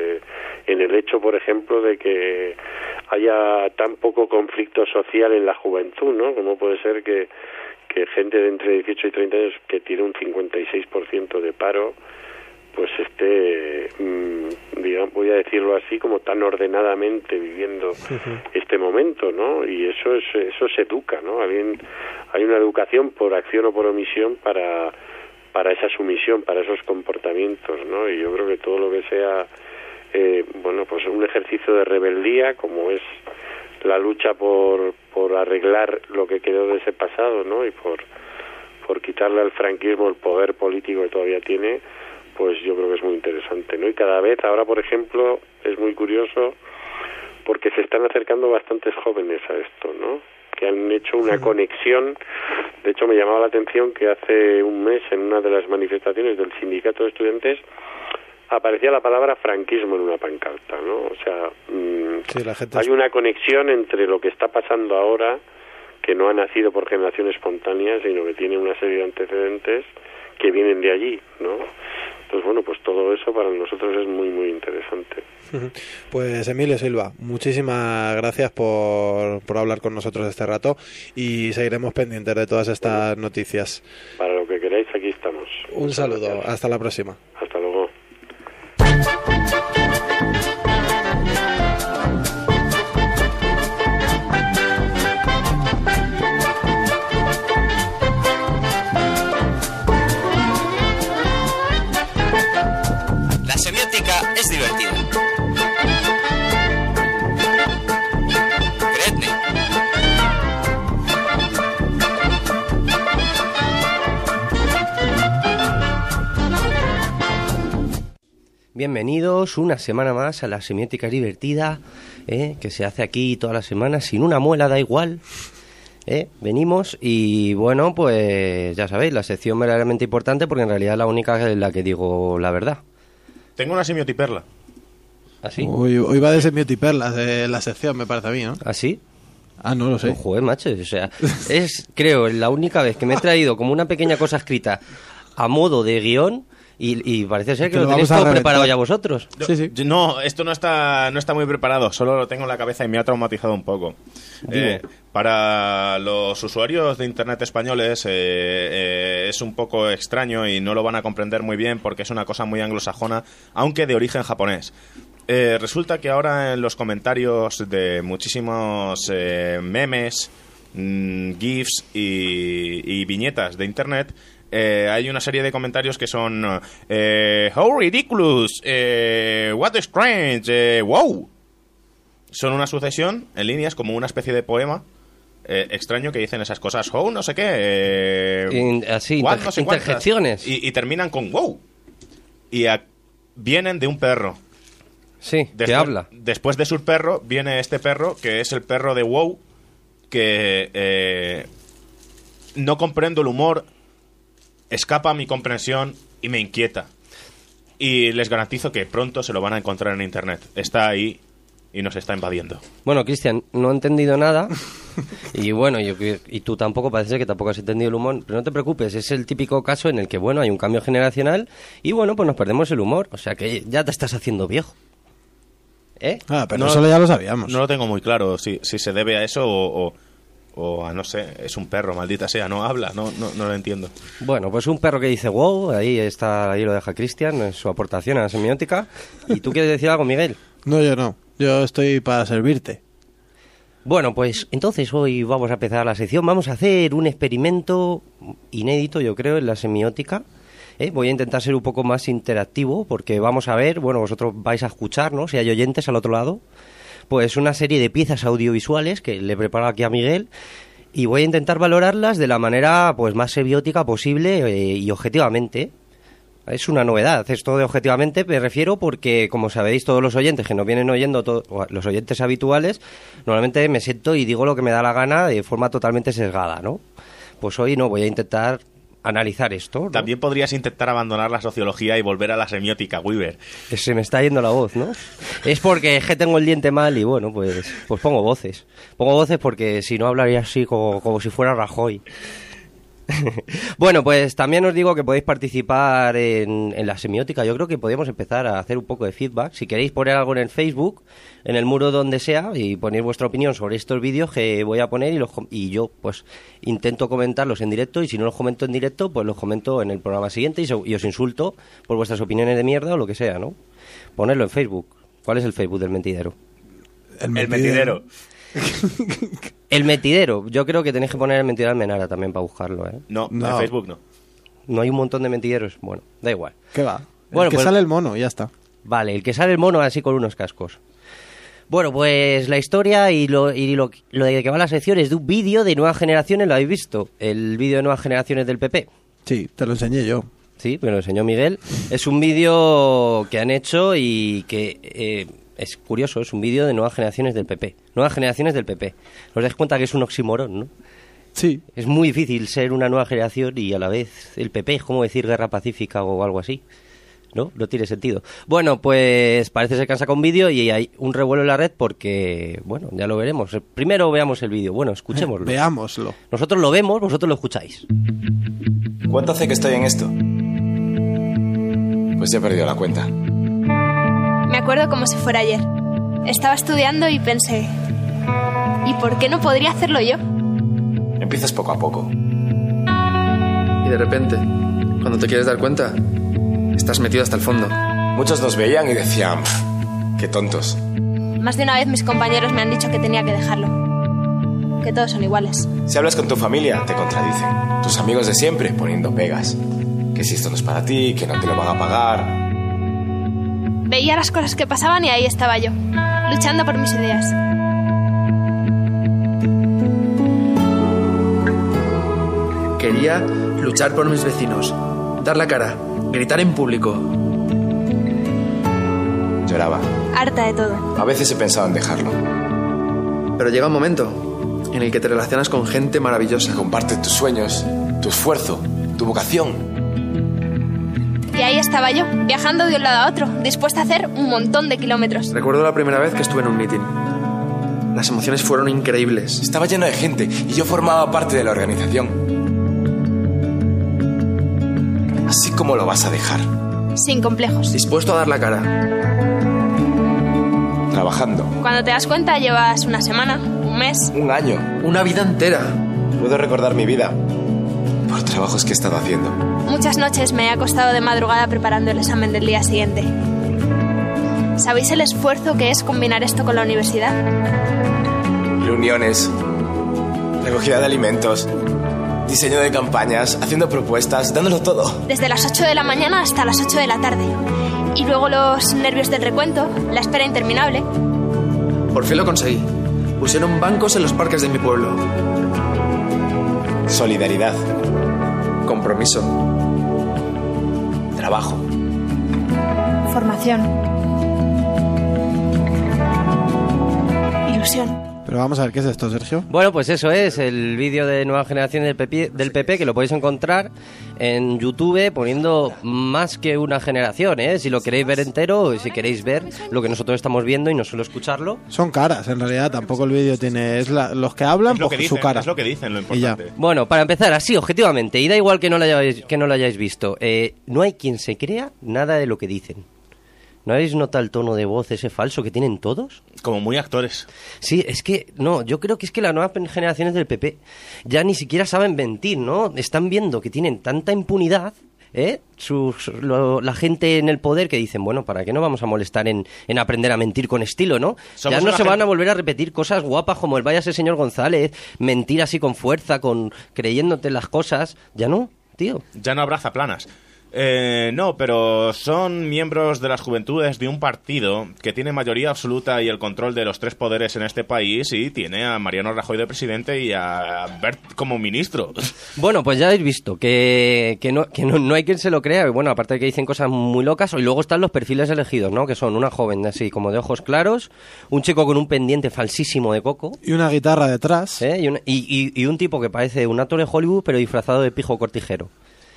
en el hecho, por ejemplo, de que haya tan poco conflicto social en la juventud, ¿no? ¿Cómo puede ser que gente de entre 18 y 30 años que tiene un 56% de paro, pues esté, digamos, voy a decirlo así, como tan ordenadamente viviendo este momento, ¿no? Y eso se educa, ¿no? Hay una educación por acción o por omisión para esa sumisión, para esos comportamientos, ¿no? Y yo creo que todo lo que sea, bueno, pues un ejercicio de rebeldía, como es la lucha por arreglar lo que quedó de ese pasado, ¿no? Y por quitarle al franquismo el poder político que todavía tiene, pues yo creo que es muy interesante, ¿no? Y cada vez, ahora por ejemplo, es muy curioso porque se están acercando bastantes jóvenes a esto, ¿no? Que han hecho una conexión. De hecho, me llamaba la atención que hace un mes, en una de las manifestaciones del sindicato de estudiantes, aparecía la palabra franquismo en una pancarta, ¿no? O sea, sí, la gente hay una conexión entre lo que está pasando ahora, que no ha nacido por generación espontánea, sino que tiene una serie de antecedentes que vienen de allí, ¿no? Entonces, bueno, pues todo eso para nosotros es muy, muy interesante. Pues Emilio Silva, muchísimas gracias por hablar con nosotros este rato, y seguiremos pendientes de todas estas noticias. Para lo que queráis, aquí estamos. Un saludo, gracias. Hasta la próxima. Hasta luego. La semiótica es divertida. Creedme. Bienvenidos una semana más a la semiótica divertida, que se hace aquí todas las semanas, sin una muela, da igual. Venimos y bueno, pues ya sabéis, la sección verdaderamente importante, porque en realidad es la única en la que digo la verdad. Tengo una semiotiperla. ¿Así? Hoy va de semiotiperlas la sección, me parece a mí, ¿no? ¿Así? Ah, no lo sé. Joder, macho, o sea, es, creo, la única vez que me he traído como una pequeña cosa escrita a modo de guión, Y parece ser que Que lo lo tenéis vamos a todo reventar. preparado ya vosotros. No, esto no está muy preparado, solo lo tengo en la cabeza y me ha traumatizado un poco. Para los usuarios de Internet españoles es un poco extraño y no lo van a comprender muy bien porque es una cosa muy anglosajona, aunque de origen japonés. Resulta que ahora en los comentarios de muchísimos memes, GIFs y viñetas de Internet, hay una serie de comentarios que son how ridiculous, what strange, wow. Son una sucesión en líneas como una especie de poema extraño que dicen esas cosas, how no sé qué, así, what, no sé cuántas, interjecciones. y terminan con wow. Y vienen de un perro. Sí, que habla. Después de su perro viene este perro, que es el perro de wow, que no comprendo el humor, escapa a mi comprensión y me inquieta. Y les garantizo que pronto se lo van a encontrar en Internet. Está ahí y nos está invadiendo. Bueno, Cristian, no he entendido nada. Y bueno, y tú tampoco, parece que tampoco has entendido el humor. Pero no te preocupes, es el típico caso en el que, bueno, hay un cambio generacional y, bueno, pues nos perdemos el humor. O sea que ya te estás haciendo viejo. Pero No, eso ya lo sabíamos. No lo tengo muy claro si se debe a eso o a, no sé, es un perro, maldita sea, no habla, no lo entiendo. Bueno, pues un perro que dice wow, ahí lo deja Cristian, es su aportación a la semiótica. ¿Y tú quieres decir algo, Miguel? No, yo no. Yo estoy para servirte. Bueno, pues entonces hoy vamos a empezar la sección. Vamos a hacer un experimento inédito, yo creo, en la semiótica. Voy a intentar ser un poco más interactivo porque vamos a ver, bueno, vosotros vais a escuchar, ¿no? Si hay oyentes al otro lado, pues una serie de piezas audiovisuales que le preparo aquí a Miguel y voy a intentar valorarlas de la manera pues más semiótica posible y objetivamente. Es una novedad, esto de objetivamente me refiero porque, como sabéis, todos los oyentes que nos vienen oyendo, los oyentes habituales, normalmente me siento y digo lo que me da la gana de forma totalmente sesgada, ¿no? Pues hoy no, voy a intentar analizar esto, ¿no? También podrías intentar abandonar la sociología y volver a la semiótica, Weaver. Se me está yendo la voz, ¿no? Es porque es que tengo el diente mal y bueno, pues pongo voces. Pongo voces porque si no hablaría así como si fuera Rajoy. Bueno, pues también os digo que podéis participar en la semiótica. Yo creo que podemos empezar a hacer un poco de feedback. Si queréis poner algo en el Facebook, en el muro donde sea, y poner vuestra opinión sobre estos vídeos que voy a poner y yo pues intento comentarlos en directo, y si no los comento en directo, pues los comento en el programa siguiente y os insulto por vuestras opiniones de mierda o lo que sea, ¿no? Ponerlo en Facebook. ¿Cuál es el Facebook del mentidero? El mentidero. El mentidero. Yo creo que tenéis que poner el mentidero Almenara también para buscarlo, ¿eh? No, en Facebook no. No hay un montón de mentideros. Bueno, da igual. ¿Qué va? Bueno, el que pues, sale el mono, ya está. Vale, el que sale el mono así con unos cascos. Bueno, pues la historia y lo de que va la sección es de un vídeo de Nuevas Generaciones. ¿Lo habéis visto? El vídeo de Nuevas Generaciones del PP. Sí, te lo enseñé yo. Sí, me lo enseñó Miguel. Es un vídeo que han hecho y que es curioso, es un vídeo de Nuevas Generaciones del PP. Nuevas Generaciones del PP. Os dais cuenta que es un oxímoron, ¿no? Sí. Es muy difícil ser una nueva generación y a la vez el PP. Es como decir guerra pacífica o algo así. ¿No? No tiene sentido. Bueno, pues parece ser que han sacado un vídeo y hay un revuelo en la red porque, bueno, ya lo veremos. Primero veamos el vídeo. Bueno, escuchémoslo. Veámoslo. Nosotros lo vemos, vosotros lo escucháis. ¿Cuánto hace que estoy en esto? Pues ya he perdido la cuenta. Me acuerdo como si fuera ayer. Estaba estudiando y pensé, ¿y por qué no podría hacerlo yo? Empiezas poco a poco. Y de repente, cuando te quieres dar cuenta, estás metido hasta el fondo. Muchos nos veían y decían, qué tontos. Más de una vez mis compañeros me han dicho que tenía que dejarlo. Que todos son iguales. Si hablas con tu familia, te contradicen. Tus amigos de siempre poniendo pegas. Que si esto no es para ti, que no te lo van a pagar. Veía las cosas que pasaban y ahí estaba yo, luchando por mis ideas. Quería luchar por mis vecinos, dar la cara, gritar en público. Lloraba. Harta de todo. A veces he pensado en dejarlo. Pero llega un momento en el que te relacionas con gente maravillosa. Comparte tus sueños, tu esfuerzo, tu vocación. Y ahí estaba yo, viajando de un lado a otro, dispuesta a hacer un montón de kilómetros. Recuerdo la primera vez que estuve en un meeting. Las emociones fueron increíbles. Estaba lleno de gente y yo formaba parte de la organización. Así como lo vas a dejar. sin complejos. Dispuesto a dar la cara. Trabajando. Cuando te das cuenta llevas una semana, un mes. Un año. Una vida entera. Puedo recordar mi vida por trabajos que he estado haciendo. Muchas noches me he acostado de madrugada preparando el examen del día siguiente. ¿Sabéis el esfuerzo que es combinar esto con la universidad? Reuniones, recogida de alimentos, diseño de campañas, haciendo propuestas, dándolo todo. Desde las 8 de la mañana hasta las 8 de la tarde. Y luego los nervios del recuento, la espera interminable. Por fin lo conseguí. Pusieron bancos en los parques de mi pueblo. Solidaridad. Compromiso. Trabajo. Formación. Ilusión. Pero vamos a ver, ¿qué es esto, Sergio? Bueno, pues eso es el vídeo de Nueva Generación del PP, que lo podéis encontrar en YouTube poniendo Más que una generación, ¿eh? Si lo queréis ver entero o si queréis ver lo que nosotros estamos viendo y no solo escucharlo. Son caras, en realidad, tampoco el vídeo tiene... los que hablan, Es lo pues que dicen, su cara. es lo que dicen, lo importante. Bueno, para empezar, así, objetivamente, y da igual que no lo hayáis visto, no hay quien se crea nada de lo que dicen. ¿No habéis notado el tono de voz ese falso que tienen todos? Como muy actores. Sí, es que, no, yo creo que es que las nuevas generaciones del PP ya ni siquiera saben mentir, ¿no? Están viendo que tienen tanta impunidad, ¿eh? La gente en el poder que dicen, bueno, ¿para qué no vamos a molestar en aprender a mentir con estilo, no? Ya no se van a volver a repetir cosas guapas como el váyase señor González, mentir así con fuerza, creyéndote las cosas, ya no, tío. Ya no abraza planas. No, pero son miembros de las juventudes de un partido que tiene mayoría absoluta y el control de los tres poderes en este país y tiene a Mariano Rajoy de presidente y a Bert como ministro. Bueno, pues ya habéis visto que no hay quien se lo crea. Bueno, aparte de que dicen cosas muy locas, y luego están los perfiles elegidos, ¿no? Que son una joven así como de ojos claros, un chico con un pendiente falsísimo de coco. Y una guitarra detrás. Y un tipo que parece un actor de Hollywood pero disfrazado de pijo cortijero.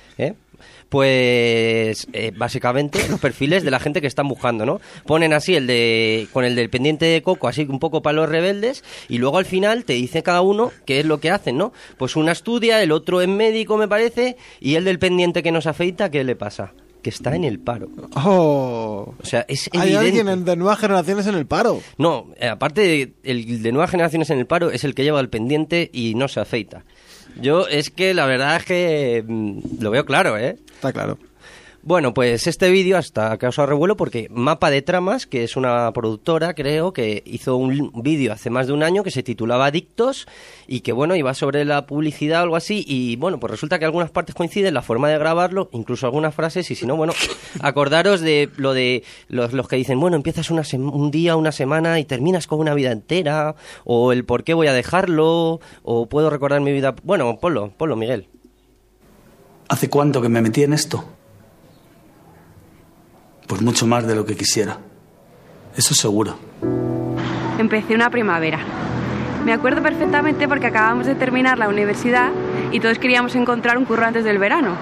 Pues básicamente los perfiles de la gente que están buscando, ¿no? Ponen así con el del pendiente de coco, así un poco para los rebeldes, y luego al final te dice cada uno qué es lo que hacen, ¿no? Pues una estudia, el otro es médico, me parece, y el del pendiente que nos afeita, ¿qué le pasa? Que está en el paro. Oh. O sea, es ¿Hay evidente. alguien de nuevas generaciones en el paro? No, aparte el de nuevas generaciones en el paro es el que lleva el pendiente y no se afeita. Yo es que la verdad es que lo veo claro, ¿eh? Está claro. Bueno, pues este vídeo hasta causó revuelo porque Mapa de Tramas, que es una productora, creo, que hizo un vídeo hace más de un año que se titulaba Adictos y que, bueno, iba sobre la publicidad o algo así y, bueno, pues resulta que algunas partes coinciden, la forma de grabarlo, incluso algunas frases y si no, bueno, acordaros de lo de los que dicen, bueno, empiezas un día, una semana y terminas con una vida entera o el por qué voy a dejarlo o puedo recordar mi vida... Bueno, ponlo, Miguel. ¿Hace cuánto que me metí en esto? Pues mucho más de lo que quisiera. Eso seguro. Empecé una primavera. Me acuerdo perfectamente porque acabamos de terminar la universidad y todos queríamos encontrar un curro antes del verano.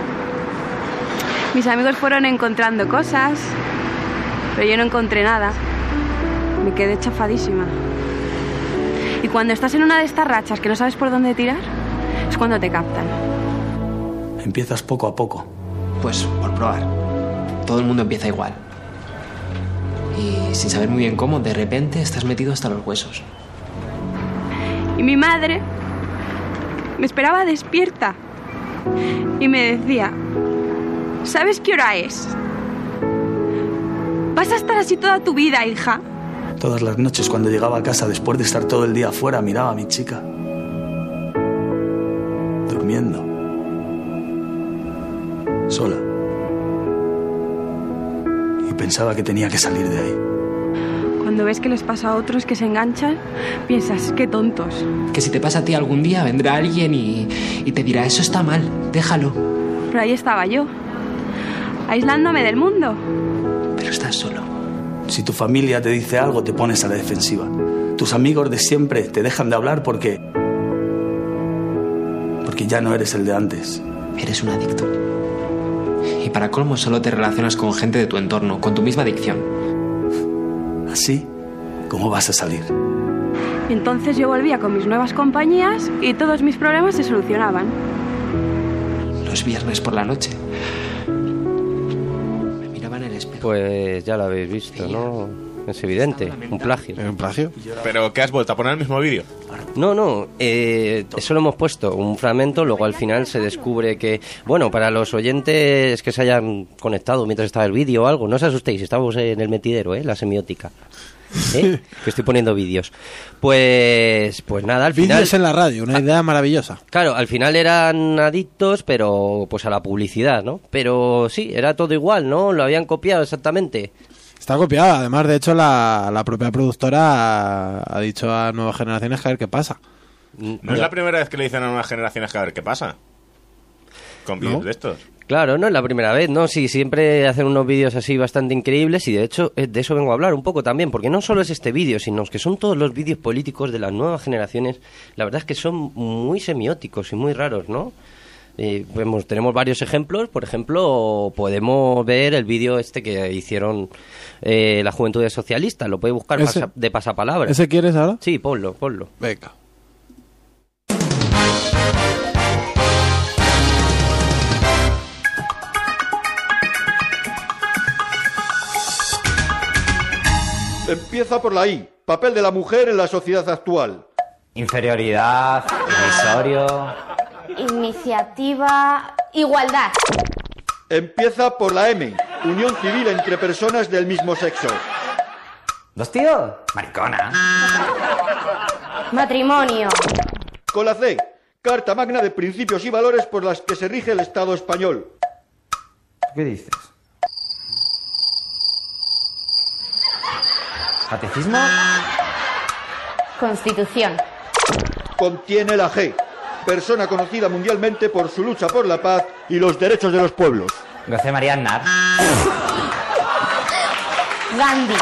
Mis amigos fueron encontrando cosas, pero yo no encontré nada. Me quedé chafadísima. Y cuando estás en una de estas rachas que no sabes por dónde tirar, es cuando te captan. Empiezas poco a poco. Pues por probar. Todo el mundo empieza igual. Y sin saber muy bien cómo, de repente estás metido hasta los huesos. Y mi madre me esperaba despierta y me decía, ¿sabes qué hora es? Vas a estar así toda tu vida, hija. Todas las noches cuando llegaba a casa después de estar todo el día afuera, miraba a mi chica. Durmiendo. Sola. Y pensaba que tenía que salir de ahí. Cuando ves que les pasa a otros que se enganchan, piensas, qué tontos. Que si te pasa a ti algún día, vendrá alguien y te dirá, eso está mal, déjalo. Pero ahí estaba yo, aislándome del mundo. Pero estás solo. Si tu familia te dice algo, te pones a la defensiva. Tus amigos de siempre te dejan de hablar porque ya no eres el de antes. Eres un adicto. Y para colmo solo te relacionas con gente de tu entorno, con tu misma adicción. ¿Así? ¿Cómo vas a salir? Y entonces yo volvía con mis nuevas compañías y todos mis problemas se solucionaban. Los viernes por la noche. Pues ya lo habéis visto, ¿no? Es evidente, un plagio. ¿Es un plagio? ¿Pero qué has vuelto a poner el mismo vídeo? No, eso lo hemos puesto, un fragmento, luego al final se descubre que, bueno, para los oyentes que se hayan conectado mientras estaba el vídeo o algo, no os asustéis, estamos en el metidero, la semiótica, que estoy poniendo vídeos. Pues nada, al final... Vídeos en la radio, una idea maravillosa. Claro, al final eran adictos, pero pues a la publicidad, ¿no? Pero sí, era todo igual, ¿no? Lo habían copiado exactamente. Está copiada, además, de hecho, la propia productora ha dicho a Nuevas Generaciones que a ver qué pasa. No es la primera vez que le dicen a Nuevas Generaciones que a ver qué pasa. Con vídeos de estos. Claro, no es la primera vez, ¿no? Sí, siempre hacen unos vídeos así bastante increíbles y de hecho de eso vengo a hablar un poco también, porque no solo es este vídeo, sino que son todos los vídeos políticos de las nuevas generaciones, la verdad es que son muy semióticos y muy raros, ¿no? Tenemos varios ejemplos, por ejemplo, podemos ver el vídeo este que hicieron la Juventudes Socialistas, lo podéis buscar de pasapalabra. ¿Ese quieres ahora? Sí, ponlo. Venga. Empieza por la I, papel de la mujer en la sociedad actual. Inferioridad, irrisorio... Iniciativa... Igualdad. Empieza por la M, unión civil entre personas del mismo sexo. ¿Dos tíos? Maricona. Matrimonio. Con la C, Carta Magna de Principios y Valores por las que se rige el Estado español. ¿Qué dices? ¿Catecismo? Constitución. Contiene la G, persona conocida mundialmente por su lucha por la paz y los derechos de los pueblos. José María Aznar. Gandhi.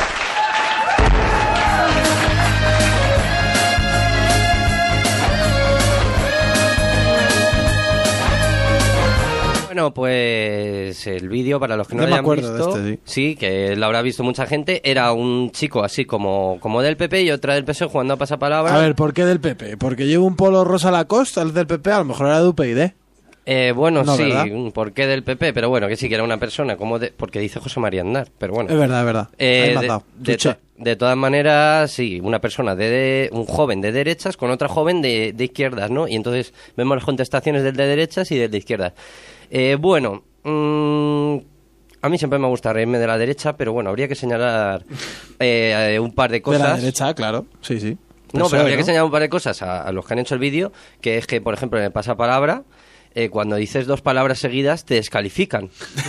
Bueno, pues el vídeo, para los que no lo hayan visto, sí, que lo habrá visto mucha gente, era un chico así como del PP y otra del PSOE jugando a pasapalabra. A ver, ¿por qué del PP? Porque lleva un polo rosa Lacoste, el del PP, a lo mejor era de UPyD. Bueno, no, sí, ¿verdad? ¿Por qué del PP? Pero bueno, que sí que era una persona, porque dice José María Aznar, pero bueno. Es verdad. Ahí me has dado. De todas maneras, sí, una persona, un joven de derechas con otra joven de izquierdas, ¿no? Y entonces vemos las contestaciones del de derechas y del de izquierdas. Bueno, a mí siempre me gusta reírme de la derecha, pero bueno, habría que señalar un par de cosas. De la derecha, claro, sí. No, pero habría que señalar un par de cosas a los que han hecho el vídeo, que es que, por ejemplo, en el pasapalabra, cuando dices dos palabras seguidas te descalifican.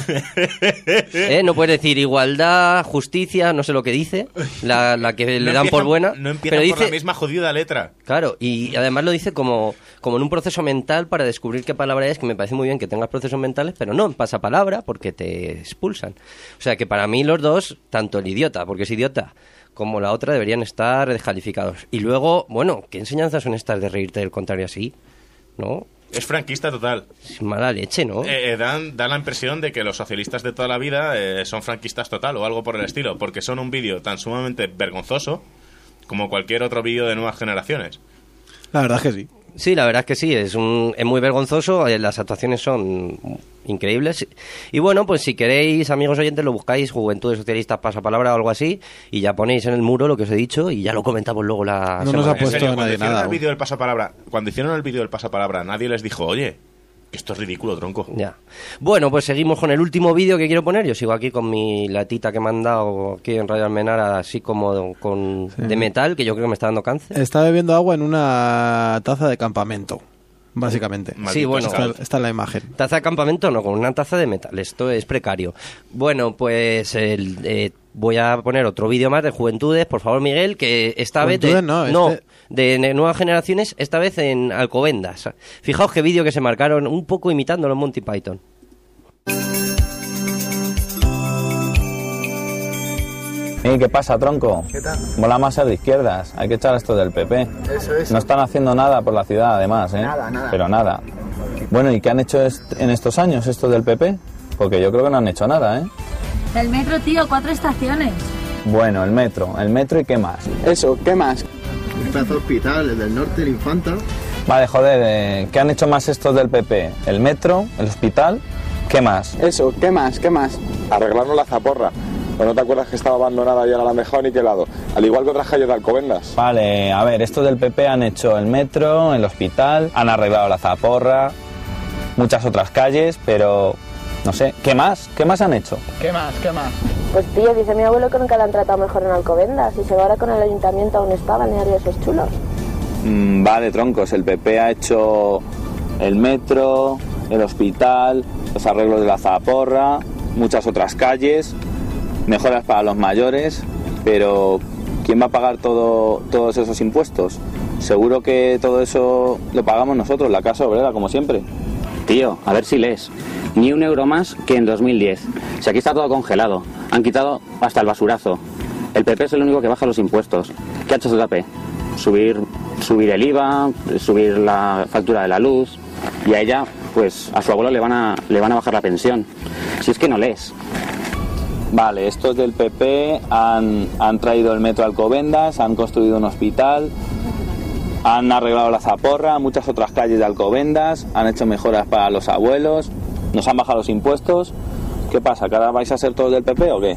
No puedes decir igualdad, justicia, no sé lo que dice, la que le dan por buena. No empieza pero por dice, la misma jodida letra. Claro, y además lo dice como en un proceso mental para descubrir qué palabra es, que me parece muy bien que tengas procesos mentales, pero no en pasapalabra porque te expulsan. O sea que para mí los dos, tanto el idiota, porque es idiota, como la otra deberían estar descalificados. Y luego, bueno, ¿qué enseñanzas son estas de reírte del contrario así? ¿No? Es franquista total. Es mala leche, ¿no? Da la impresión de que los socialistas de toda la vida son franquistas total o algo por el estilo, porque son un vídeo tan sumamente vergonzoso como cualquier otro vídeo de nuevas generaciones. La verdad es que sí. Sí, la verdad es que sí, es muy vergonzoso, las actuaciones son increíbles. Y bueno, pues si queréis, amigos oyentes, lo buscáis, Juventudes Socialistas Pasapalabra o algo así, y ya ponéis en el muro lo que os he dicho y ya lo comentamos luego la semana. No nos ha puesto nadie nada. Cuando hicieron el vídeo del pasapalabra, nadie les dijo, oye, que esto es ridículo, tronco. Ya. Bueno, pues seguimos con el último vídeo que quiero poner. Yo sigo aquí con mi latita que me han dado aquí en Radio Almenara, así como de metal, que yo creo que me está dando cáncer. Está bebiendo agua en una taza de campamento, básicamente. Sí, bueno. Está en la imagen. Taza de campamento no, con una taza de metal. Esto es precario. Bueno, pues voy a poner otro vídeo más de Juventudes, por favor, Miguel, que esta vez de nuevas generaciones, esta vez en Alcobendas. Fijaos qué vídeo que se marcaron, un poco imitando los Monty Python. ¿Qué pasa, tronco? ¿Qué tal? Mola más ser de izquierdas, hay que echar esto del PP. Eso. No están haciendo nada por la ciudad, además, ¿eh? Nada. Pero nada. Bueno, ¿y qué han hecho en estos años estos del PP? Porque yo creo que no han hecho nada, ¿eh? El metro, tío, 4 estaciones. Bueno, el metro y ¿qué más? Eso, ¿qué más? El pedazo hospital, el del norte, el Infanta. Vale, joder, ¿qué han hecho más estos del PP? ¿El metro, el hospital? ¿Qué más? Eso, ¿qué más? ¿Qué más? Arreglarnos la zaporra. ¿O no te acuerdas que estaba abandonada y ahora la han dejado niquelado? Al igual que otras calles de Alcobendas. Vale, a ver, estos del PP han hecho el metro, el hospital, han arreglado la zaporra, muchas otras calles, pero no sé, ¿qué más? ¿Qué más han hecho? ¿Qué más? ¿Qué más? Pues tío, dice mi abuelo que nunca la han tratado mejor en Alcobendas y se va ahora con el ayuntamiento a un spa balneario esos chulos. Vale, troncos, el PP ha hecho el metro, el hospital, los arreglos de la zaporra, muchas otras calles, mejoras para los mayores, pero ¿quién va a pagar todos esos impuestos? Seguro que todo eso lo pagamos nosotros, la Casa Obrera, como siempre. Tío, a ver si lees. Ni un euro más que en 2010. Si aquí está todo congelado. Han quitado hasta el basurazo. El PP es el único que baja los impuestos. ¿Qué ha hecho el PP? Subir el IVA, subir la factura de la luz. Y a ella, pues a su abuelo le van a bajar la pensión. Si es que no lees. Vale, estos del PP han traído el metro a Alcobendas, han construido un hospital, han arreglado la zaporra, muchas otras calles de Alcobendas, han hecho mejoras para los abuelos, nos han bajado los impuestos. ¿Qué pasa? ¿Que ahora vais a ser todos del PP o qué?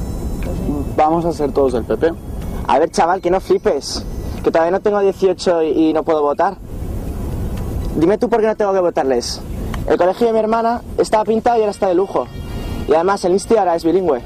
Vamos a ser todos del PP. A ver, chaval, que no flipes. Que todavía no tengo 18 y no puedo votar. Dime tú por qué no tengo que votarles. El colegio de mi hermana estaba pintado y ahora está de lujo. Y además el Insti ahora es bilingüe.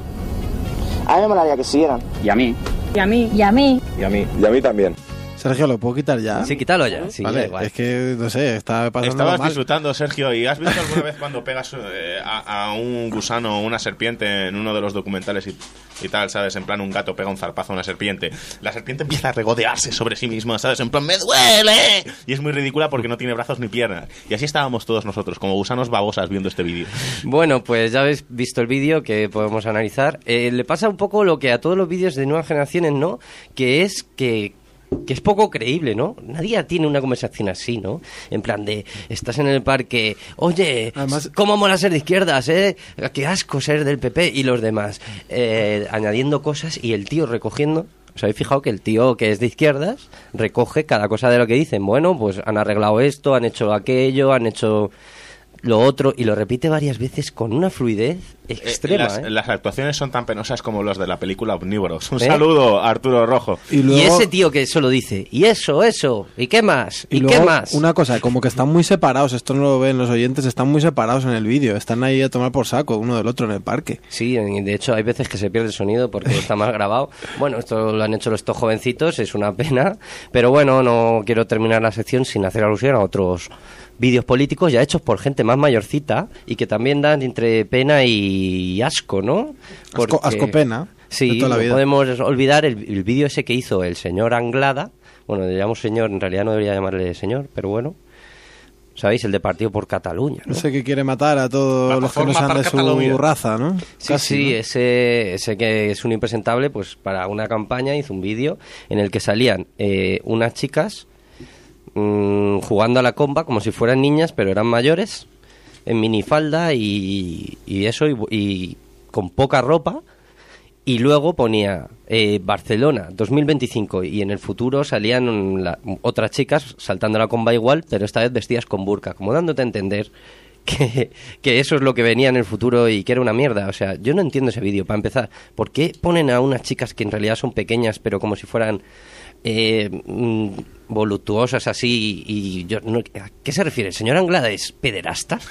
A mí me molaría que siguieran. Y a mí. Y a mí. Y a mí. Y a mí. Y a mí también. Sergio, ¿lo puedo quitar ya? Sí, quítalo ya. Sí, vale, igual. es que, no sé, estaba pasando Estabas mal. disfrutando, Sergio, ¿y has visto alguna vez cuando pegas a un gusano o una serpiente en uno de los documentales y tal, ¿sabes? En plan, un gato pega un zarpazo a una serpiente. La serpiente empieza a regodearse sobre sí misma, ¿sabes? En plan, ¡me duele! Y es muy ridícula porque no tiene brazos ni piernas. Y así estábamos todos nosotros, como gusanos babosas viendo este vídeo. Bueno, pues ya habéis visto el vídeo que podemos analizar. Le pasa un poco lo que a todos los vídeos de nuevas generaciones, ¿no? Que es que es poco creíble, ¿no? Nadie tiene una conversación así, ¿no? En plan de, estás en el parque, oye, además, ¿cómo mola ser de izquierdas, eh? Qué asco ser del PP y los demás. Añadiendo cosas y el tío recogiendo. ¿Os habéis fijado que el tío que es de izquierdas recoge cada cosa de lo que dicen? Bueno, pues han arreglado esto, han hecho aquello, han hecho lo otro, y lo repite varias veces con una fluidez extrema. Las actuaciones son tan penosas como los de la película Omnívoros. Un saludo a Arturo Rojo. Y, luego, y ese tío que solo dice, y eso, ¿y qué más? ¿Y luego, qué más? Una cosa, como que están muy separados, esto no lo ven los oyentes, están muy separados en el vídeo, están ahí a tomar por saco uno del otro en el parque. Sí, de hecho hay veces que se pierde el sonido porque está mal grabado. Bueno, esto lo han hecho estos jovencitos, es una pena, pero bueno, no quiero terminar la sección sin hacer alusión a otros vídeos políticos ya hechos por gente más mayorcita y que también dan entre pena y asco, ¿no? Porque, asco pena. Sí, no podemos olvidar el vídeo ese que hizo el señor Anglada. Bueno, le llamo señor, en realidad no debería llamarle señor, pero bueno. ¿Sabéis? El de Partido por Cataluña, ¿no? Ese que quiere matar a todos los que no sean de su raza, ¿no? Sí, Casi, sí, ¿no? Ese que es un impresentable, pues para una campaña hizo un vídeo en el que salían unas chicas jugando a la comba como si fueran niñas, pero eran mayores, en minifalda y eso, y con poca ropa, y luego ponía Barcelona 2025 y en el futuro salían otras chicas saltando la comba igual, pero esta vez vestidas con burka, como dándote a entender que eso es lo que venía en el futuro y que era una mierda. O sea, yo no entiendo ese vídeo, para empezar. ¿Por qué ponen a unas chicas que en realidad son pequeñas, pero como si fueran voluptuosas así? Y yo ¿a qué se refiere? ¿El señor Anglada es pederasta?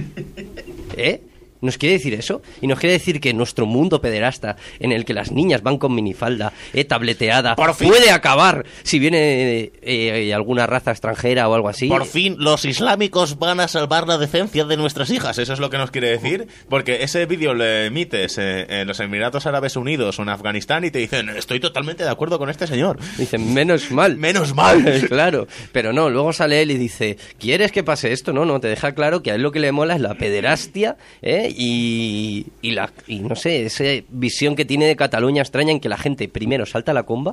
¿Nos quiere decir eso? Y nos quiere decir que nuestro mundo pederasta, en el que las niñas van con minifalda, tableteada, puede acabar si viene alguna raza extranjera o algo así. Por fin los islámicos van a salvar la decencia de nuestras hijas. ¿Eso es lo que nos quiere decir? Porque ese vídeo lo emites en los Emiratos Árabes Unidos o en Afganistán y te dicen, estoy totalmente de acuerdo con este señor. Dicen, menos mal. Menos mal. Claro, pero no, luego sale él y dice, ¿quieres que pase esto? No, te deja claro que a él lo que le mola es la pederastia, y no sé, esa visión que tiene de Cataluña extraña en que la gente primero salta a la comba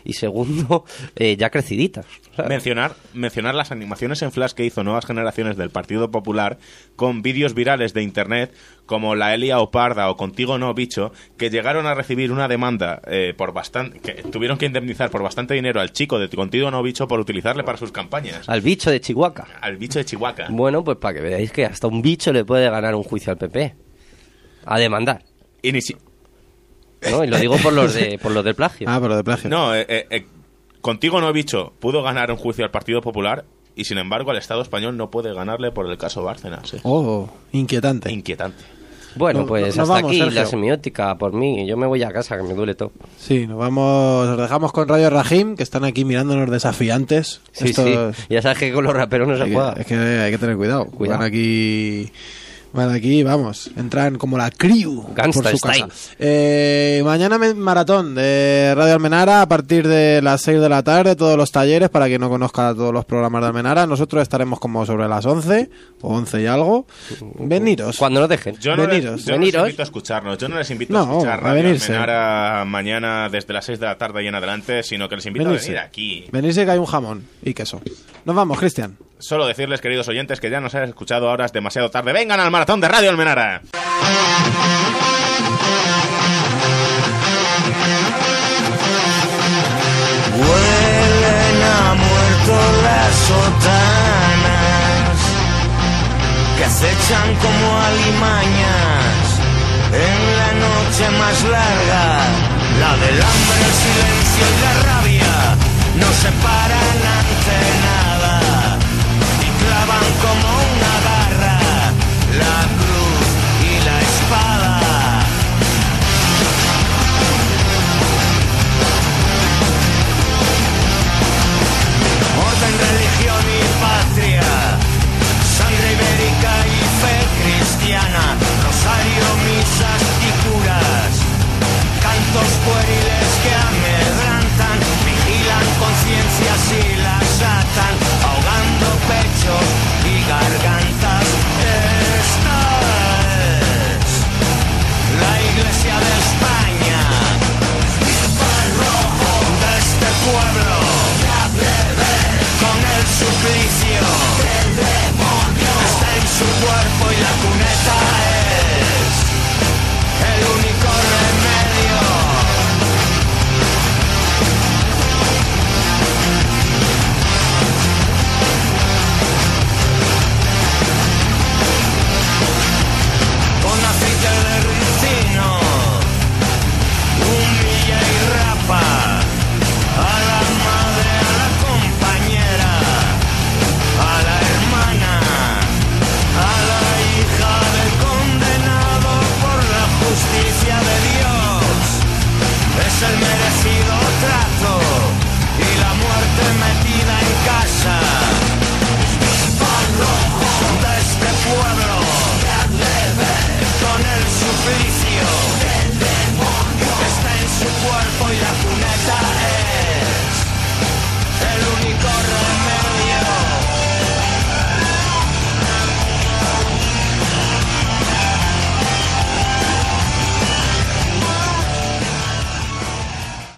y segundo, ya creciditas. Mencionar las animaciones en Flash que hizo Nuevas Generaciones del Partido Popular con vídeos virales de internet como la Elia o Parda o Contigo no, bicho, que llegaron a recibir una demanda por bastante, que tuvieron que indemnizar por bastante dinero al chico de Contigo no, bicho, por utilizarle para sus campañas. Al bicho de Chihuahua. Al bicho de Chihuahua. Bueno, pues para que veáis que hasta un bicho le puede ganar un juicio al PP. A demandar. No, y lo digo por los del plagio. Por lo de plagio. No, Contigo no, bicho, pudo ganar un juicio al Partido Popular y sin embargo al Estado español no puede ganarle por el caso Bárcenas. Inquietante. Bueno, pues nos hasta vamos, aquí Sergio. la semiótica por mí. Yo me voy a casa, que me duele todo. Sí, os dejamos con Radio Rahim, que están aquí mirándonos desafiantes. Sí. Ya sabes que con los raperos no se juega. Es que hay que tener cuidado. Van aquí, vamos, entran como la crew Gangsta por su style. casa. Mañana maratón de Radio Almenara a partir de las 6 de la tarde, todos los talleres, para quien no conozca todos los programas de Almenara. Nosotros estaremos como sobre las 11 o 11 y algo. Veniros. Cuando nos dejen. Yo no les invito a escucharnos, yo no les invito a escuchar Radio Almenara mañana desde las 6 de la tarde y en adelante, sino que les invito a venir aquí. Venirse, que hay un jamón y queso. Nos vamos, Cristian. Solo decirles, queridos oyentes, que ya nos habéis escuchado, ahora es demasiado tarde. ¡Vengan al maratón de Radio Almenara! Huelen a muerto las sotanas que acechan como alimañas en la noche más larga. La del hambre, el silencio y la rabia no se paran ante nada y clavan como una garra la cruz y la espada. Orden, religión y patria, sangre ibérica y fe cristiana, rosario, misas y curas, cantos pueriles que amedrantan, vigilan conciencias y las atan, ahogando pechos y gargantas. Esta es la Iglesia de España, de este pueblo, con el suplicio del demonio, está en su cuerpo y la cuneta es el único remedio. Con aceite de ricino, humilla y rapa a la madre, a la compañera, a la hermana, a la hija del condenado por la justicia de Dios. Es el merecido trato